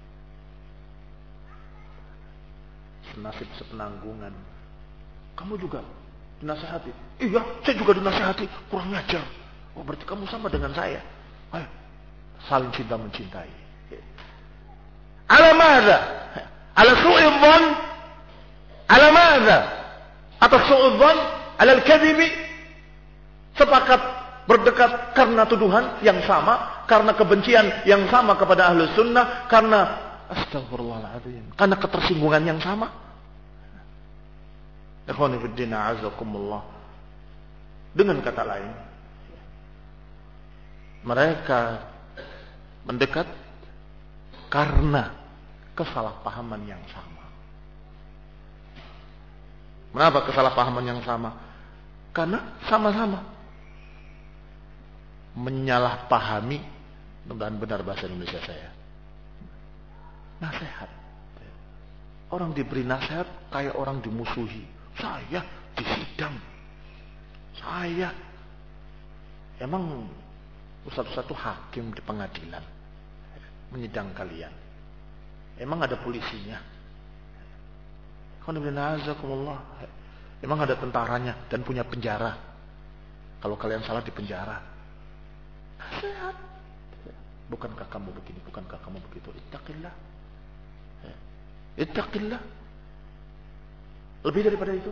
Senasib sepenanggungan. Kamu juga dinasihati? Iya, saya juga dinasihati. Kurang ajar. Oh, berarti kamu sama dengan saya. Ayo, saling cinta mencintai. Ala madza? Ala su'il dhann? Ala madza? Atas su'il dhann? Ala al-kadhibi? Sepakat berdekat karena tuduhan yang sama, karena kebencian yang sama kepada ahlu sunnah, karena astagfirullahaladzim, karena ketersinggungan yang sama. Ikhwani fiddin a'azakumullah. Dengan kata lain, mereka mendekat karena kesalahpahaman yang sama. Kenapa kesalahpahaman yang sama? Karena sama-sama menyalahpahami, mudah-mudahan benar bahasa Indonesia saya, nasihat. Orang diberi nasihat kayak orang dimusuhi. Saya disidang. Saya emang satu-satu hakim di pengadilan menyidang kalian. Emang ada polisinya? Emang ada tentaranya dan punya penjara? Kalau kalian salah di penjara. Nasihat. Bukankah kamu begini? Bukankah kamu begitu? Ittaqillah. Ittaqillah. Lebih daripada itu.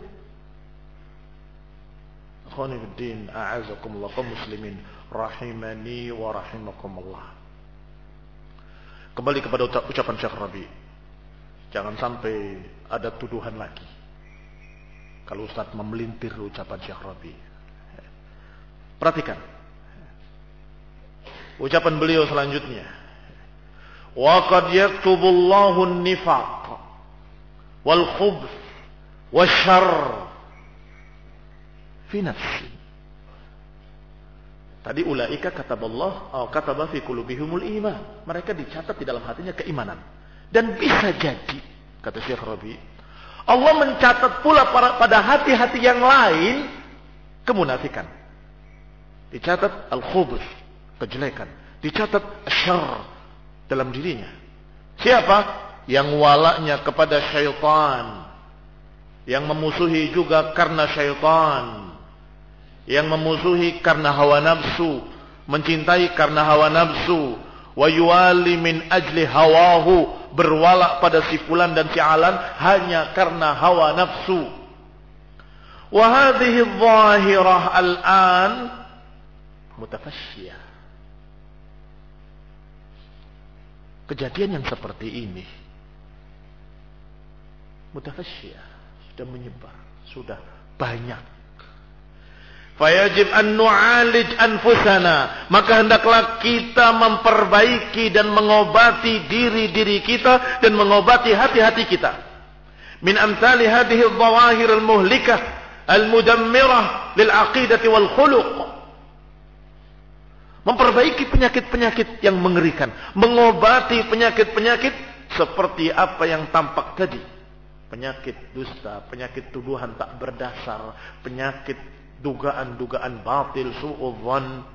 Akhwani fiddin, a'azakumullah, kaum muslimin rahimani wa rahimakumullah. Kembali kepada ucapan Syekh Rabi. Jangan sampai ada tuduhan lagi kalau Ustaz memelintir ucapan Syekh Rabi. Perhatikan ucapan beliau selanjutnya. Wa qad yaktubullahu an-nifaq wal khubth wasyarr fi nafsi. Tadi ulaika kataballah atau kataba fi qulubihimul iman. Mereka dicatat di dalam hatinya keimanan. Dan bisa jadi, kata Syekh Rabi, Allah mencatat pula pada hati-hati yang lain kemunafikan. Dicatat al-khubuth, kejelekan. Dicatat syarr dalam dirinya. Siapa? Yang walaknya kepada syaitan. yang memusuhi juga karena syaitan, yang memusuhi karena hawa nafsu, mencintai karena hawa nafsu, wa yuwali min ajli hawahu, berwala pada si fulan dan si alan hanya karena hawa nafsu. Wa hadhihi adh-dhahirah al-an mutafashshiyah. Kejadian yang seperti ini mutafashshiyah, sudah menyebar, sudah banyak. Fayajib an nu'alij anfusana, maka hendaklah kita memperbaiki dan mengobati diri-diri kita dan mengobati hati-hati kita. Min amsali hadhihi adh-dhawahir al-muhlikah al-mudammirah lil aqidati wal khuluq. Memperbaiki penyakit-penyakit yang mengerikan, mengobati penyakit-penyakit seperti apa yang tampak tadi. Penyakit dusta, penyakit tuduhan tak berdasar, penyakit dugaan-dugaan batil, su'udzan.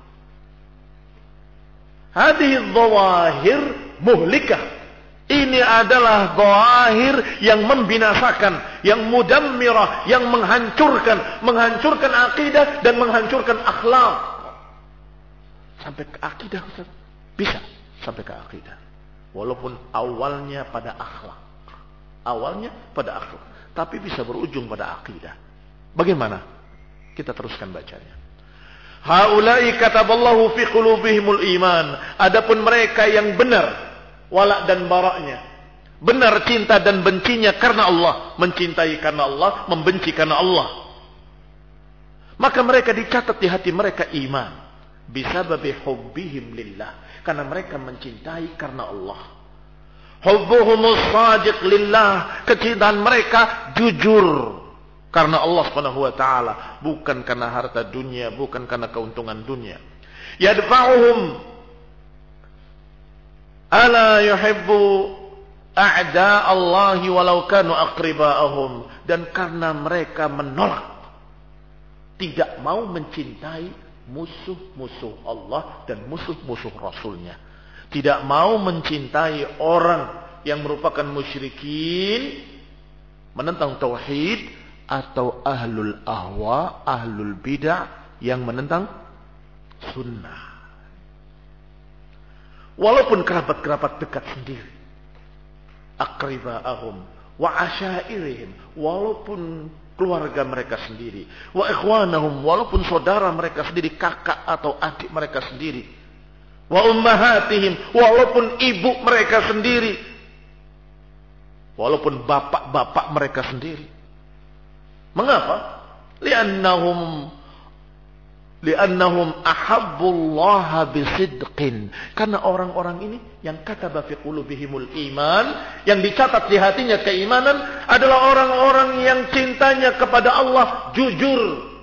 Hadhihi dhawahir muhlikah. Ini adalah dhawahir yang membinasakan, yang mudammirah, yang menghancurkan, menghancurkan akidah dan menghancurkan akhlak. Sampai ke akidah, bisa sampai ke akidah. Walaupun awalnya pada akhlak. Awalnya pada akhlak, tapi bisa berujung pada akidah. Bagaimana? Kita teruskan bacanya. Haulai kataballahu fi qulubihimul iman. Adapun mereka yang benar walak dan baraknya, benar cinta dan bencinya karena Allah, mencintai karena Allah, membenci karena Allah, maka mereka dicatat di hati mereka iman. Bisababi hubbihim lillah, karena mereka mencintai karena Allah. Hubbuhumus sadiq lillah, kecintaan mereka jujur karena Allah Subhanahu wa taala, bukan karena harta dunia, bukan karena keuntungan dunia. Yadfa'uhum ala yuhibbu a'da Allahi walau kanu aqriba'ahum, dan karena mereka menolak, tidak mau mencintai musuh-musuh Allah dan musuh-musuh Rasulnya. Tidak mau mencintai orang yang merupakan musyrikin, menentang tauhid, atau ahlul ahwa, ahlul bid'ah yang menentang sunnah. Walaupun kerabat-kerabat dekat sendiri, aqriba'ahum wa asyairihim, walaupun keluarga mereka sendiri, wa ikhwanahum, walaupun saudara mereka sendiri, kakak atau adik mereka sendiri, wa ummahatihim, walaupun ibu mereka sendiri, walaupun bapak-bapak mereka sendiri. Mengapa? Li'annahum li'annahum ahabbullaha bisidqin, karena orang-orang ini yang kataba fi qulubihimul iman, yang dicatat di hatinya keimanan, adalah orang-orang yang cintanya kepada Allah jujur.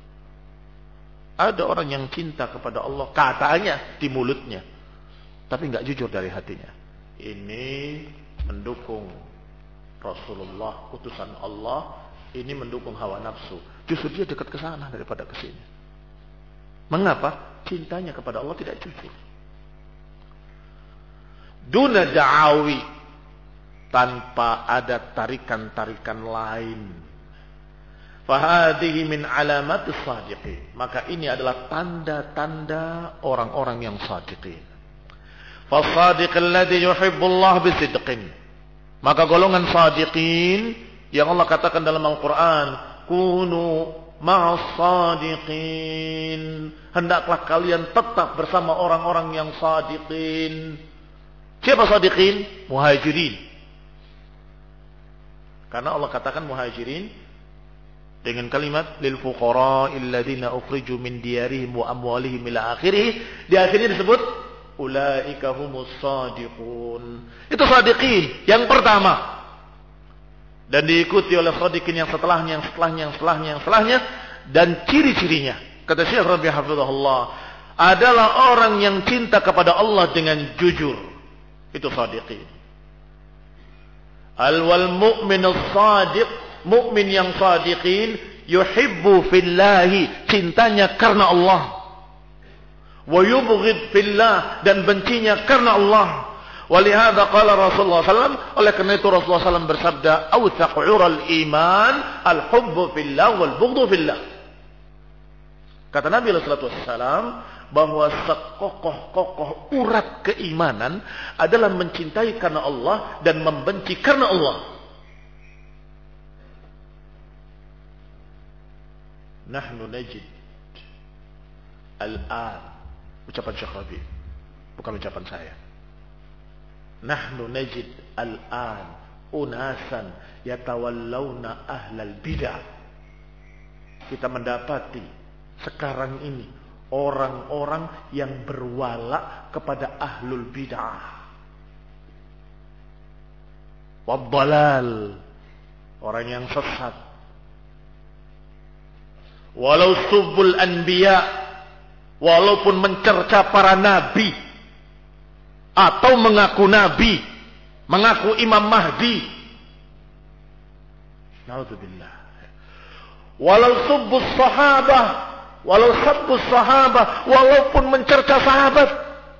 Ada orang yang cinta kepada Allah katanya di mulutnya, tapi enggak jujur dari hatinya. Ini mendukung Rasulullah, utusan Allah, ini mendukung hawa nafsu. Justru dia dekat ke sana daripada ke sini. Mengapa? Cintanya kepada Allah tidak jujur. Duna da'awi, tanpa ada tarikan-tarikan lain. Fahadihi min alamatis sadiqin, maka ini adalah tanda-tanda orang-orang yang sadiqin. Fasadiq alladhi yuhibbullah bisidqin, maka golongan sadiqin yang Allah katakan dalam Al-Quran, kunu ma'as sadiqin, hendaklah kalian tetap bersama orang-orang yang sadiqin. Siapa sadiqin? Muhajirin. Karena Allah katakan muhajirin dengan kalimat lil fuqara alladziina ukhriju min diyarihim wa amwalihim ila akhirih. Di akhirnya disebut ulaika humus sadiqun. Itu sadiqin yang pertama. Dan diikuti oleh sadiqin yang setelahnya, yang setelahnya, yang setelahnya, yang setelahnya. Dan ciri-cirinya, kata Syekh Rabi' hafizahullah, adalah orang yang cinta kepada Allah dengan jujur. Itu sadiqin. Al-wal mu'minus sadiq, mukmin yang sadiqin, yuhibbu fillahi, cintanya karena Allah. Wa yubghid fillah, dan bencinya karena Allah. Walihada qala Rasulullah sallallahu alaihi wasallam, oleh karena itu Rasulullah sallallahu alaihi wasallam bersabda, "Awthaq 'ural iman al-hubbu fillah wal bughdhu fillah." Kata Nabi sallallahu alaihi wasallam bahwa sekokoh-kokoh urat keimanan adalah mencintai karena Allah dan membenci karena Allah. Nahnu najid al-an, ucapan Syekh Rabi, bukan ucapan saya. Nahnu najid al-an unasan yatawallawna ahlal bid'ah. Kita mendapati sekarang ini orang-orang yang berwala kepada ahlul bid'ah. Wadhalal, orang yang sesat. Walau subbul anbiya, walaupun mencerca para nabi atau mengaku nabi, mengaku Imam Mahdi. Na'udzubillah. Walau subbus sahabah, walau sabbus sahabah, walaupun mencerca sahabat.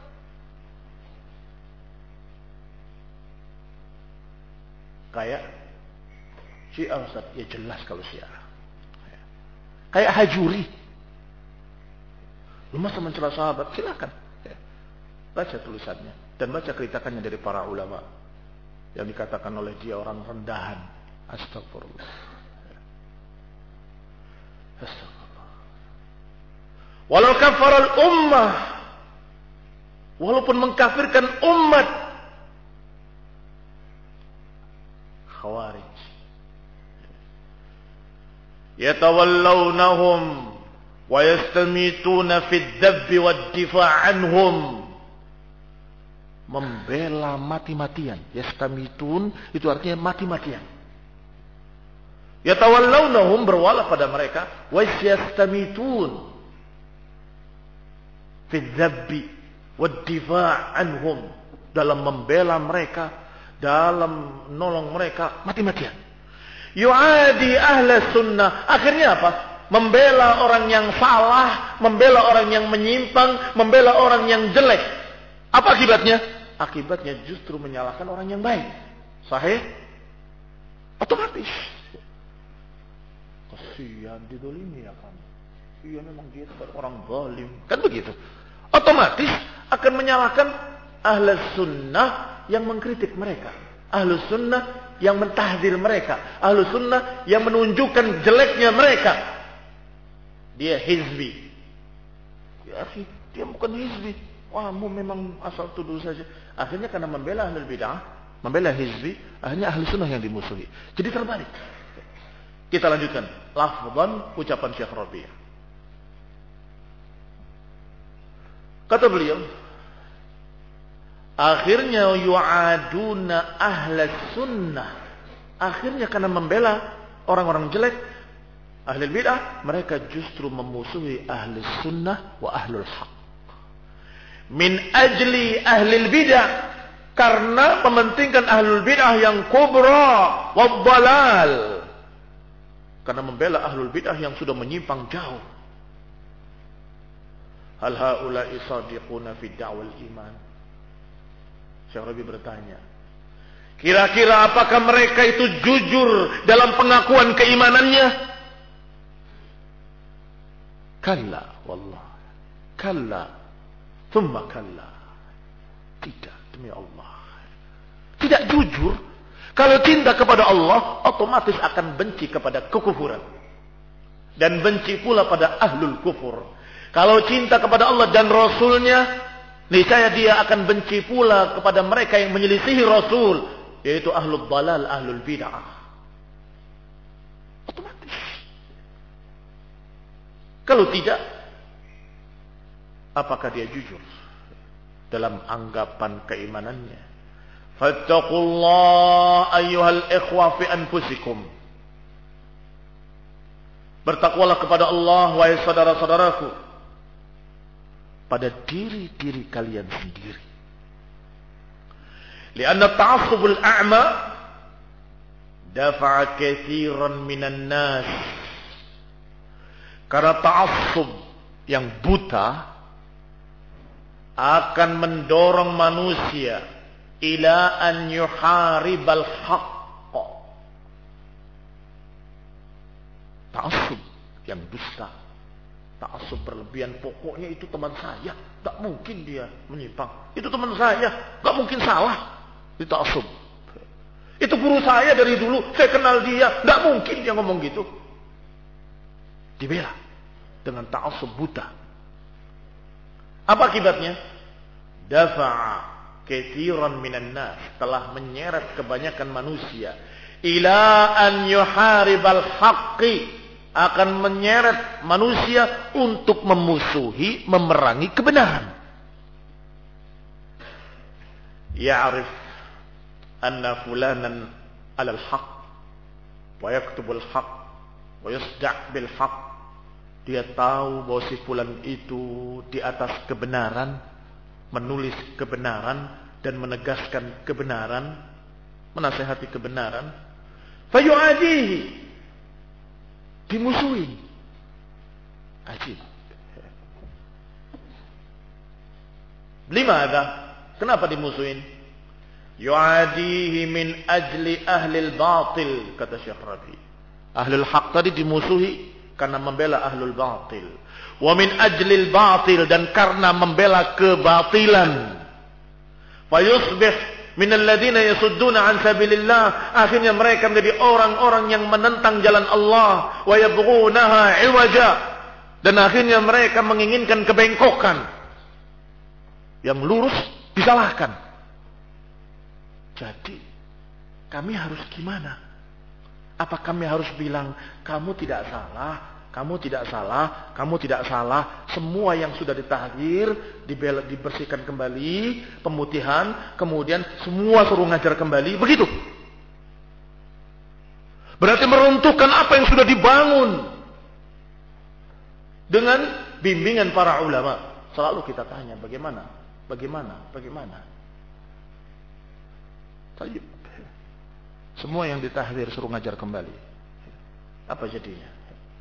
Kayak Syiah Ustaz, ya jelas kalau Syiah. Kayak Hajuri. Lu masa mencela sahabat? Silakan. Baca tulisannya dan baca kritikannya dari para ulama yang dikatakan oleh dia orang rendahan. Astagfirullah. Astagfirullah. Walau kafaral ummah, walaupun mengkafirkan umat, Khawarij, yatawallawnahum wa yastamituna fid dhabbi wad difa' anhum, membela mati-matian. Yastamitun itu artinya mati-matian. Yatawallawnahum, berwala pada mereka, wa yastamitun fid dhabbi wad difa' anhum, dalam membela mereka, dalam menolong mereka mati-matian. Yu'adi ahla sunnah, akhirnya apa? Membela orang yang salah, membela orang yang menyimpang, membela orang yang jelek. Apa akibatnya? Akibatnya justru menyalahkan orang yang baik. Sahih? Otomatis. Kasihan didolimi ya kan. Iya memang dia orang zalim. Kan begitu. Otomatis akan menyalahkan ahla sunnah yang mengkritik mereka. Ahlu sunnah yang mentahdir mereka. Ahlu sunnah yang menunjukkan jeleknya mereka. Dia hizbi. Ya akhi, dia bukan hizbi. Wah, mu memang asal tuduh saja. Akhirnya karena membela ahlul bid'ah, membela hizbi, akhirnya ahlu sunnah yang dimusuhi. Jadi terbalik. Kita lanjutkan. Lafzan ucapan Syekh Rabi'. Kata beliau, akhirnya yu'aduna ahla sunnah. Akhirnya karena membela orang-orang jelek, ahli bid'ah, mereka justru memusuhi ahli sunnah wa ahlul haq. Min ajli ahli bid'ah, karena mementingkan ahlul bid'ah yang kubra wa dhalal. Karena membela ahlul bid'ah yang sudah menyimpang jauh. Hal haula'i sadiquna fi da'wal iman. Syekh Rabi bertanya, kira-kira apakah mereka itu jujur dalam pengakuan keimanannya? Kalla wallah, kalla thumma kalla. Tidak, demi Allah, tidak jujur. Kalau cinta kepada Allah, otomatis akan benci kepada kekufuran dan benci pula pada ahlul kufur. Kalau cinta kepada Allah dan Rasulnya, niscaya dia akan benci pula kepada mereka yang menyelisihi Rasul, yaitu ahlul dalal, ahlul bid'ah. Otomatis. Kalau tidak, apakah dia jujur dalam anggapan keimanannya? Fattaqullah ayyuhal ikhwa fi anfusikum. Bertakwalah kepada Allah, wahai saudara-saudaraku, pada diri-diri kalian sendiri. Lianna ta'assubul a'ma dafa'a katsiran minan nas. Karena ta'assub yang buta akan mendorong manusia ila an yuharibal haqq. Ta'assub yang dusta, ta'assub berlebihan, pokoknya itu teman saya, tak mungkin dia menyimpang. Itu teman saya, tak mungkin salah. Itu ta'assub. Itu guru saya dari dulu, saya kenal dia, tak mungkin dia ngomong gitu. Dibela dengan ta'assub buta. Apa akibatnya? Dafa'a katsiran minan nas, telah menyeret kebanyakan manusia ila an yuharibal haqqi, akan menyeret manusia untuk memusuhi, memerangi kebenaran. Ya'rif anna fulanan 'alal haqq wa yaktubul haqq wa yasda' bil haqq. Dia tahu bahwa si fulan itu di atas kebenaran, menulis kebenaran dan menegaskan kebenaran, menasihati kebenaran. Fayu'adihi, dimusuhin. Ajib. Limadha? Kenapa dimusuhin? Yu'adihi min ajli ahlil batil, kata Syekh Rabi. Ahlul haq tadi dimusuhi karena membela ahlul batil. Wa min ajlil batil, dan karena membela kebatilan. Fayusbih min alladhina yasudduna an sabilillah, akhirnya mereka menjadi orang-orang yang menentang jalan Allah. Wa yabghunaha iwaja, dan akhirnya mereka menginginkan kebengkokan. Yang lurus disalahkan. Jadi kami harus gimana? Apa kami harus bilang kamu tidak salah, kamu tidak salah, kamu tidak salah, semua yang sudah ditahdir, dibela, dibersihkan kembali, pemutihan, kemudian semua suruh ngajar kembali, begitu? Berarti meruntuhkan apa yang sudah dibangun dengan bimbingan para ulama. Selalu kita tanya, bagaimana? Bagaimana? Bagaimana? Tayyib. Semua yang ditahdir suruh ngajar kembali. Apa jadinya?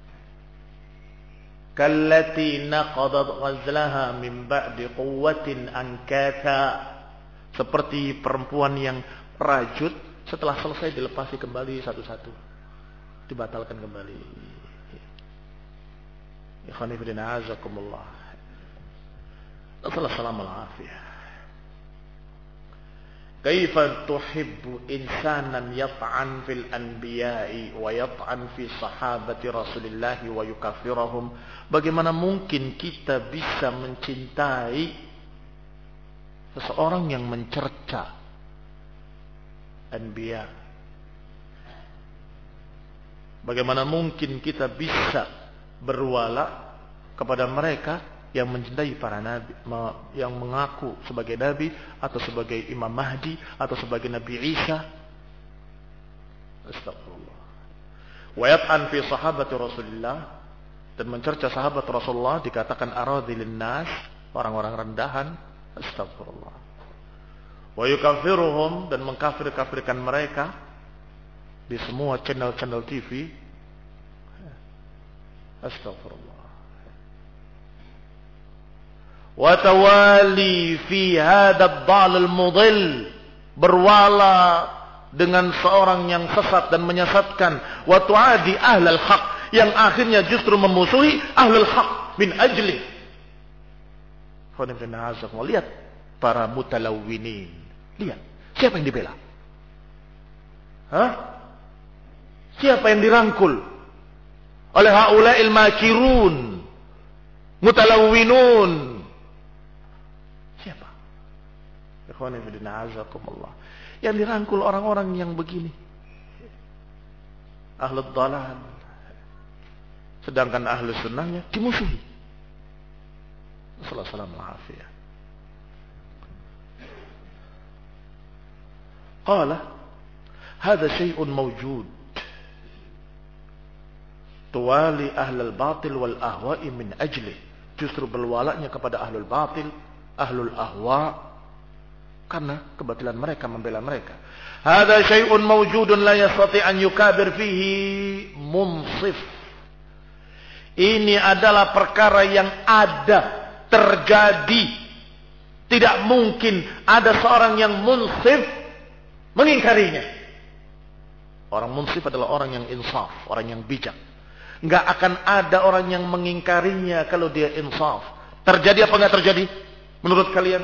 Kallati naqadat ghazlaha min ba'di quwwatin ankata. Seperti perempuan yang rajut, setelah selesai dilepasi kembali satu-satu, dibatalkan kembali. Ikhwani fillah, azakumullah. Assalamualaikum warahmatullahi. Kaifa tuhibbu insanan yat'an fil anbiya'i wa yat'an fi sahabati Rasulillah wa yukaffiruhum? Bagaimana mungkin kita bisa mencintai seseorang yang mencerca anbiya? Bagaimana mungkin kita bisa berwala kepada mereka yang mencintai para nabi, yang mengaku sebagai nabi atau sebagai Imam Mahdi atau sebagai Nabi Isa? Astagfirullah. Wa yat'an fi sahabati Rasulillah, dan mencerca sahabat Rasulullah dikatakan aradhilin nas, orang-orang rendahan. Astagfirullah. Wa yukaffiruhum, dan mengkafir-kafirkan mereka di semua channel-channel T V. Astagfirullah. Watawali fi hadad dalal mudil, berwala dengan seorang yang sesat dan menyesatkan. Wa tuadi ahlal haq, yang akhirnya justru memusuhi ahlul haq min ajli. Lihat para mutalawwinin, lihat siapa yang dibela? Hah? Siapa yang dirangkul oleh haula'il makirun mutalawwinun? Yang dirangkul orang-orang yang begini, ahlul dalal. Sedangkan ahlus sunnahnya dimusuhi. Assalamualaikum warahmatullahi wabarakatuh. Qala hadha syai'un mawjud tuwali ahlul batil wal ahwa'i min ajli. Justru berwalanya kepada ahlul batil, ahlul ahwa', karena kebatilan mereka, membela mereka. Hada syai'un mawjudun la yastati an yukabir fihi munsif. Ini adalah perkara yang ada, terjadi, Tidak mungkin ada seorang yang munsif mengingkarinya. Orang munsif adalah orang yang insaf, orang yang bijak. Nggak akan ada orang yang mengingkarinya kalau dia insaf. Terjadi apa nggak terjadi? Menurut kalian?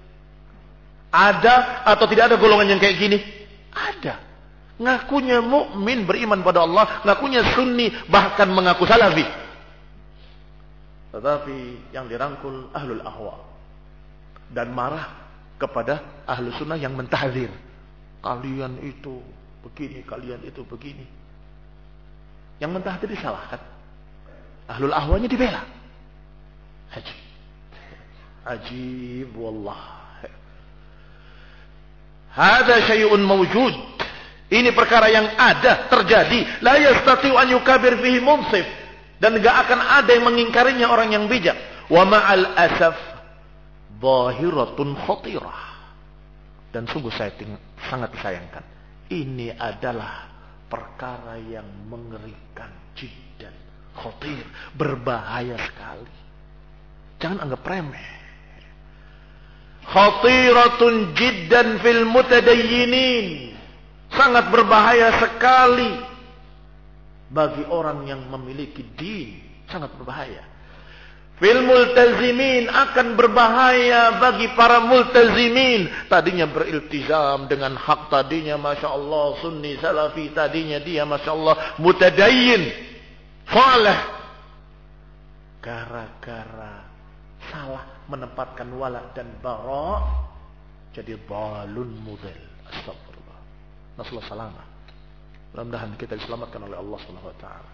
Ada atau tidak ada golongan yang kayak gini? Ada. Ngakunya mukmin, beriman pada Allah, ngakunya sunni, bahkan mengaku salafi. Tetapi yang dirangkul ahlul ahwa dan marah kepada ahlus sunnah yang mentahzir. Kalian itu begini, kalian itu begini. Yang mentahzir disalahkan. Ahlul ahwanya dibela. Ajib. Ajib wallah. Hada syai'un mawjud. Ini perkara yang ada, terjadi. La yastati'u an yukabir fihi munsif. Dan enggak akan ada yang mengingkarinya orang yang bijak. Wa ma'al asaf zahiratun khatirah. Dan sungguh saya sangat disayangkan. Ini adalah perkara yang mengerikan, jiddan, khatir, berbahaya sekali. Jangan anggap remeh. Khatiratun jiddan fil mutadayyinin. Sangat berbahaya sekali bagi orang yang memiliki din. Sangat berbahaya. Fil multazimin, akan berbahaya bagi para multazimin. Tadinya beriltizam dengan hak, tadinya Masya Allah sunni salafi, tadinya dia Masya Allah mutadayyin saleh. Gara-gara salah menempatkan wala dan bara, jadi dhalun mudil. Astagfirullah. Nasallahu salamah. Mudah-mudahan kita diselamatkan oleh Allah Subhanahu wa taala.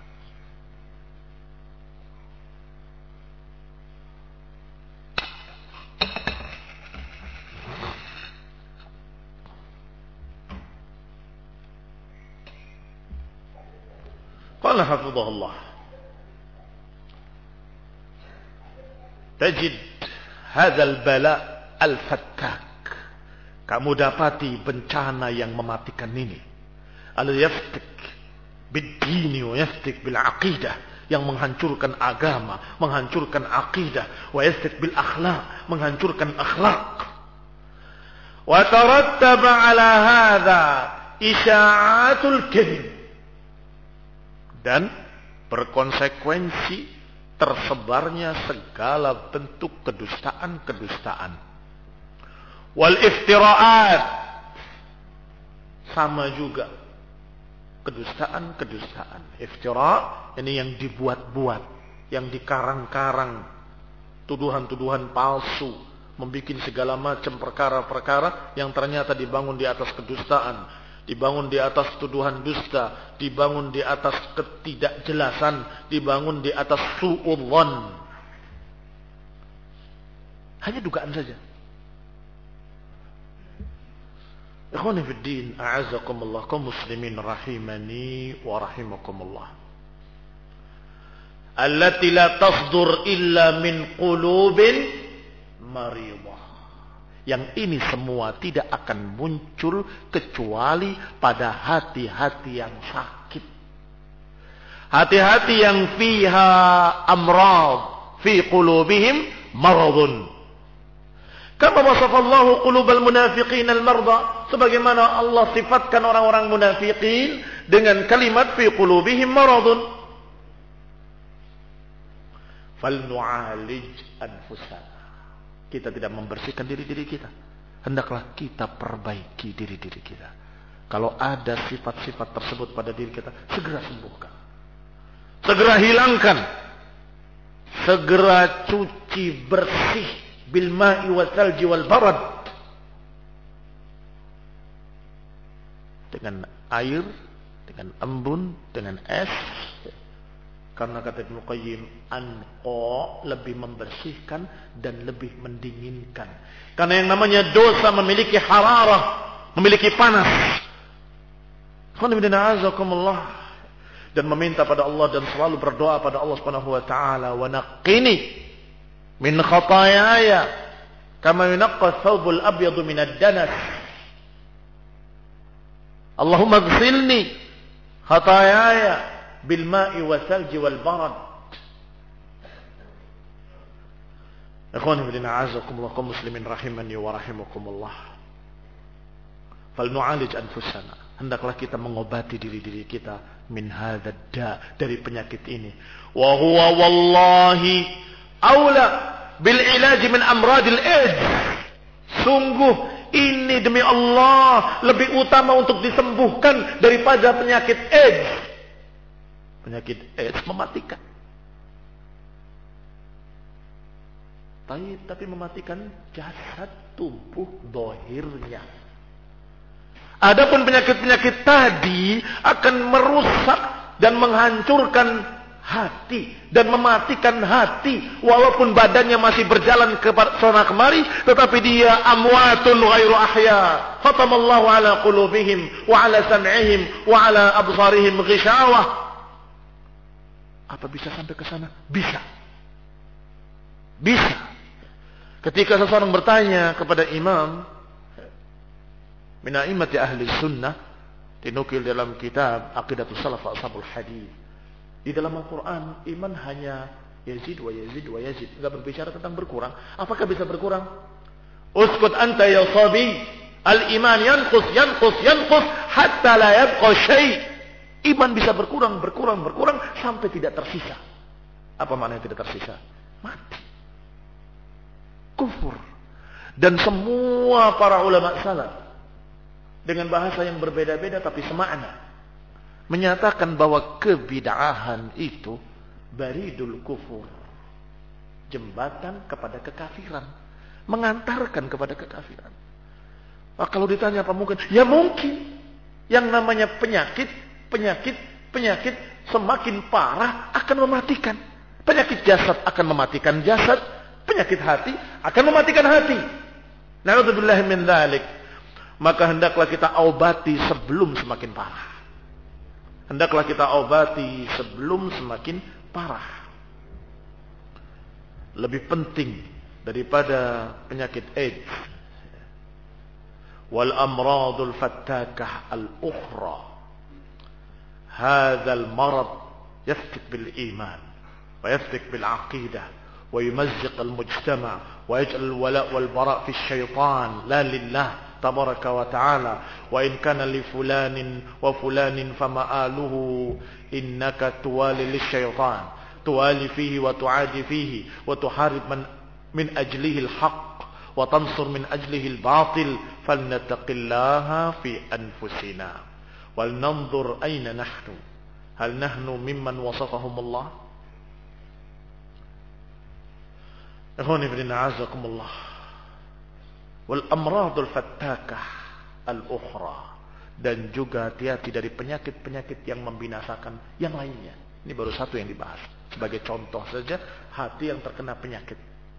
Qala hafizahullah. Tajid hadzal bala al-fattak. Kamu dapati bencana yang mematikan ini. Al-yaftik bid-dini wa yaftik bil-aqidah, yang menghancurkan agama, menghancurkan akidah, wa yaftik bil-akhlaq, menghancurkan akhlak. Wa tarattaba ala hadza isya'atul kadhib. Dan berkonsekuensi tersebarnya segala bentuk kedustaan-kedustaan. Wal iftira'at, sama juga kedustaan-kedustaan. Iftira ini yang dibuat-buat, yang dikarang-karang, tuduhan-tuduhan palsu, membikin segala macam perkara-perkara yang ternyata dibangun di atas kedustaan, dibangun di atas tuduhan dusta, dibangun di atas ketidakjelasan, dibangun di atas su'udzon. Hanya dugaan saja. Ikhwani fid din, a'azzakumullah, kaum muslimin rahimani wa rahimakumullah. Allati la tasdur illa min qulubin maridah. Yang ini semua tidak akan muncul kecuali pada hati-hati yang sakit. Hati-hati yang fiha amrad, fi qulubihim maradun. Kama wasafallahu qulubal munafiqin al-marda, sebagaimana Allah sifatkan orang-orang munafiqin dengan kalimat fi qulubihim maradun. Falnu'alij anfusana. Kita tidak membersihkan diri-diri kita. Hendaklah kita perbaiki diri-diri kita. Kalau ada sifat-sifat tersebut pada diri kita, segera sembuhkan. Segera hilangkan. Segera cuci bersih bil ma'i wal thalji wal barad. Dengan air, dengan embun, dengan es. Karena kata Ibnu Qayyim, anqa, lebih membersihkan dan lebih mendinginkan. Karena yang namanya dosa memiliki hararah, memiliki panas. Dan meminta pada Allah dan selalu berdoa pada Allah Subhanahu wa taala, wa naqqini min khataayaya kama yunqqa thawbul abyadu min ad-danas. Allahumma ighsilni khataayaya bil ma'i wa thalji wal barad. Ikhwani fillah, a'azzakumullah, kaum muslimin rahimani wa rahimakumullah. Fal nu'alij anfusana. Hendaklah kita mengobati diri-diri kita min hadzal da, dari penyakit ini. Wa huwa wallahi aula bil ilaj min amradil AIDS. Sungguh ini demi Allah lebih utama untuk disembuhkan daripada penyakit AIDS. Penyakit AIDS mematikan. Tapi, tapi mematikan jasad, tubuh dohirnya. Adapun penyakit-penyakit tadi akan merusak dan menghancurkan hati dan mematikan hati, walaupun badannya masih berjalan ke sana kemari, tetapi dia amwatun ghairu ahya. Khatamallahu ala qulubihim wa ala sam'ihim wa ala absarihim ghishawah. Apa bisa sampai ke sana? Bisa. Bisa. Ketika seseorang bertanya kepada imam min a'immati ahli sunnah, dinukil dalam kitab Aqidatus Salaf wa Ashabul Hadis, di dalam Al-Quran iman hanya yazid wa yazid wa yazid, enggak berbicara tentang berkurang. Apakah bisa berkurang? Uskut anta ya sabi, al-iman yanqus yanqus yanqus hatta la yabqa syai'. Iman bisa berkurang berkurang berkurang sampai tidak tersisa. Apa maknanya tidak tersisa? Mati. Kufur. Dan semua para ulama salaf dengan bahasa yang berbeda-beda tapi semakna menyatakan bahwa kebid'ahan itu baridul kufur, jembatan kepada kekafiran, mengantarkan kepada kekafiran. Nah, kalau ditanya apa mungkin? Ya mungkin. Yang namanya penyakit, penyakit, penyakit semakin parah akan mematikan. Penyakit jasad akan mematikan jasad, penyakit hati akan mematikan hati. Na'udzubillah min dzalik. Maka hendaklah kita obati sebelum semakin parah. Hendaklah kita obati sebelum semakin parah. Lebih penting daripada penyakit AIDS. Wal amradul fattakah al-ukhra. Hadzal marad yaftik bil iman wa yaftik bil aqidah wa yumazziq al mujtama' wa yaj'al al wala' wal bara' fi syaitan la lillah tabaraka wa ta'ala. Wa in kana li fulanin wa fulanin fama'aluhu innaka tuwali lisyaitan tuwali fihi wa tu'adi fihi wa tuharib man min ajlihi al-haqq wa tansur min ajlihi al-batil falnattaqillaha fi anfusina wal nanzur ayna nahnu hal nahnu mimman wasafahumullah. Ikhwani fillah, a'azakumullah. Wal amradul fattakah al-ukhra, dan juga hati-hati dari penyakit-penyakit yang membinasakan yang lainnya. Ini baru satu yang dibahas. Sebagai contoh saja, hati yang terkena penyakit.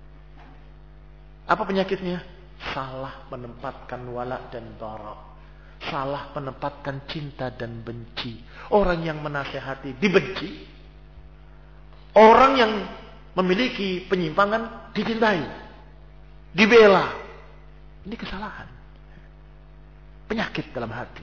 Apa penyakitnya? Salah menempatkan wala dan bara. Salah menempatkan cinta dan benci. Orang yang menasehati dibenci. Orang yang memiliki penyimpangan dicintai, dibela. Ini kesalahan, penyakit dalam hati.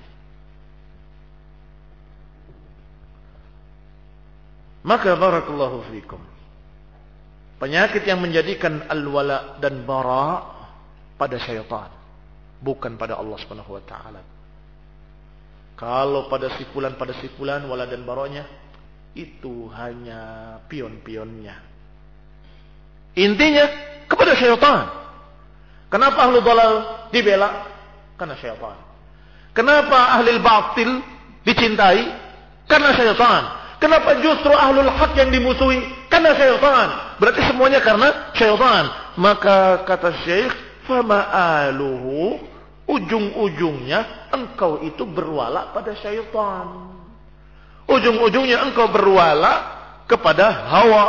Maka barakallahu fikum, penyakit yang menjadikan al-wala dan bara pada syaitan, bukan pada Allah Subhanahu wa taala. Kalau pada si fulan pada si fulan wala dan baranya, itu hanya pion-pionnya. Intinya kepada syaitan. Kenapa ahlu dhalal dibela? Karena syaitan. Kenapa ahli batil dicintai? Karena syaitan. Kenapa justru ahlul haq yang dimusuhi? Karena syaitan. Berarti semuanya karena syaitan. Maka kata Syekh, fama'aluhu, ujung-ujungnya engkau itu berwala pada syaitan. Ujung-ujungnya engkau berwala kepada hawa.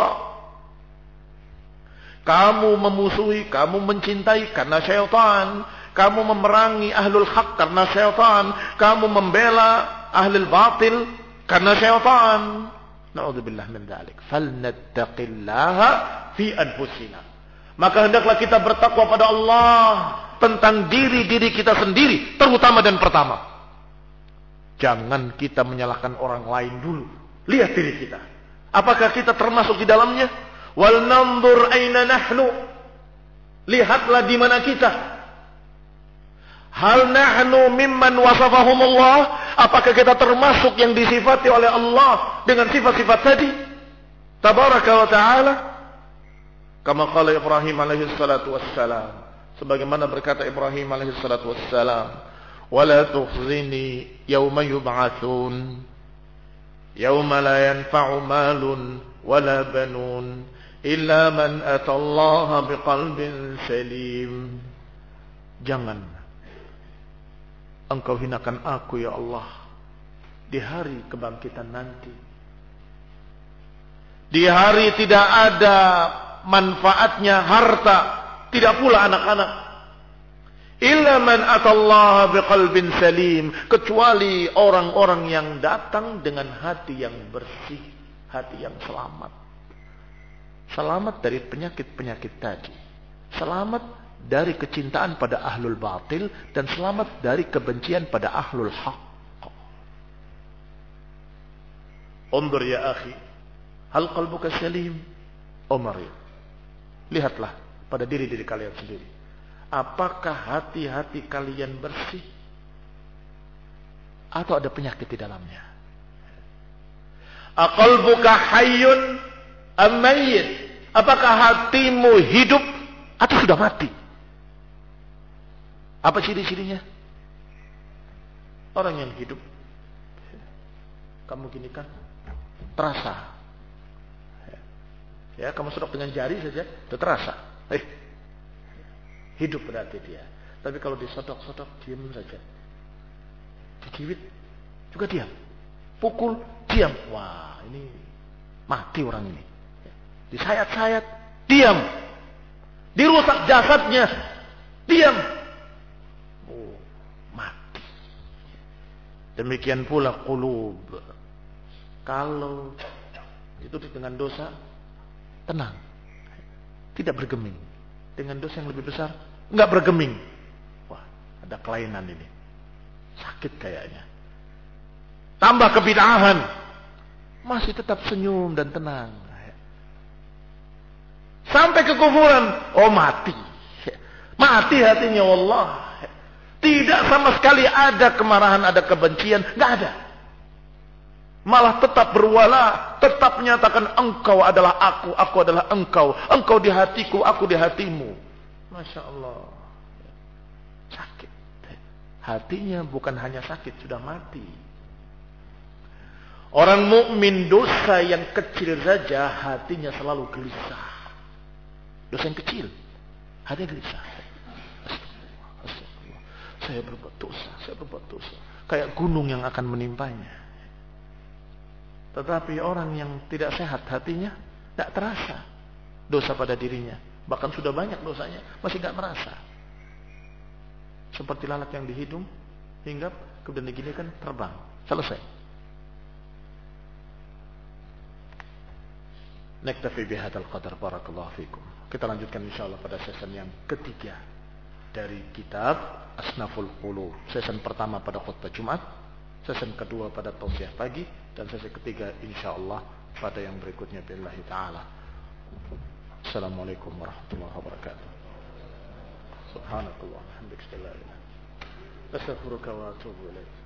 Kamu memusuhi, kamu mencintai karena syaitan. Kamu memerangi ahlul haq karena syaitan. Kamu membela ahlul batil karena syaitan. Na'udzubillah min dzalik. Falnattaqillaha fi anfusina. Maka hendaklah kita bertakwa pada Allah tentang diri-diri kita sendiri, terutama dan pertama. Jangan kita menyalahkan orang lain dulu. Lihat diri kita. Apakah kita termasuk di dalamnya? Wal nanzur aina nahnu. Lihatlah di mana kita. Hal nahnu mimman wasafahumullah? Apakah kita termasuk yang disifati oleh Allah dengan sifat-sifat tadi? Tabaraka wa ta'ala. Kama qala Ibrahim alaihi salatu wassalam. Sebagaimana berkata Ibrahim alaihi salatu wassalam. Wala tukhzini yawma yub'atsun. Yawma la yanfa'u malun wala banun. Illa man atallaha biqalbin salim. Jangan engkau hinakan aku ya Allah di hari kebangkitan nanti. Di hari tidak ada manfaatnya harta, tidak pula anak-anak. Illa man atallaha biqalbin salim, kecuali orang-orang yang datang dengan hati yang bersih, hati yang selamat. Selamat dari penyakit-penyakit tadi. Selamat dari kecintaan pada ahlul batil. Dan selamat dari kebencian pada ahlul haq. Undur ya akhi. Hal qalbuka salim? Umar. Lihatlah pada diri-diri kalian sendiri. Apakah hati-hati kalian bersih? Atau ada penyakit di dalamnya? Aqalbuka hayyun am mayyit? Apakah hatimu hidup atau sudah mati? Apa ciri-cirinya? Orang yang hidup, kamu gini kan, terasa. Ya, kamu sedot dengan jari saja, sudah terasa. Eh, hidup berarti dia. Tapi kalau disodok-sodok, diam saja. Diciwit, juga diam. Pukul, diam. Wah, ini mati orang ini. Disayat-sayat, diam. Dirusak jasadnya, diam. Oh, mati. Demikian pula qulub. Kalau itu dengan dosa, tenang, tidak bergeming. Dengan dosa yang lebih besar, enggak bergeming. Wah, ada kelainan ini. Sakit kayaknya. Tambah kebid'ahan, masih tetap senyum dan tenang. Sampai kekufuran, oh mati. Mati hatinya, wallah. Tidak sama sekali ada kemarahan, ada kebencian, enggak ada. Malah tetap berwala, tetap menyatakan engkau adalah aku, aku adalah engkau. Engkau di hatiku, aku di hatimu. Masya Allah. Sakit. Hatinya bukan hanya sakit, sudah mati. Orang mukmin dosa yang kecil saja hatinya selalu gelisah. Dosa yang kecil, hatinya gelisah. Astagfirullah, astagfirullah. Saya berbuat dosa, saya berbuat dosa. Kayak gunung yang akan menimpanya. Tetapi orang yang tidak sehat hatinya, tidak terasa dosa pada dirinya. Bahkan sudah banyak dosanya, masih tidak merasa. Seperti lalat yang di hidung, hinggap, kemudian diginikan, terbang. Selesai. Naktafi bihadzal qadar, barakallahu fikum. Kita lanjutkan insyaallah pada sesi yang ketiga dari kitab Asnaful Qulub. Sesi pertama pada khutbah Jumat, sesi kedua pada tausiah pagi, dan sesi ketiga insyaallah pada yang berikutnya billahi taala. Assalamualaikum warahmatullahi wabarakatuh. Subhanakallah, alhamdulillah. Astaghfiruka wa atubu ilaik.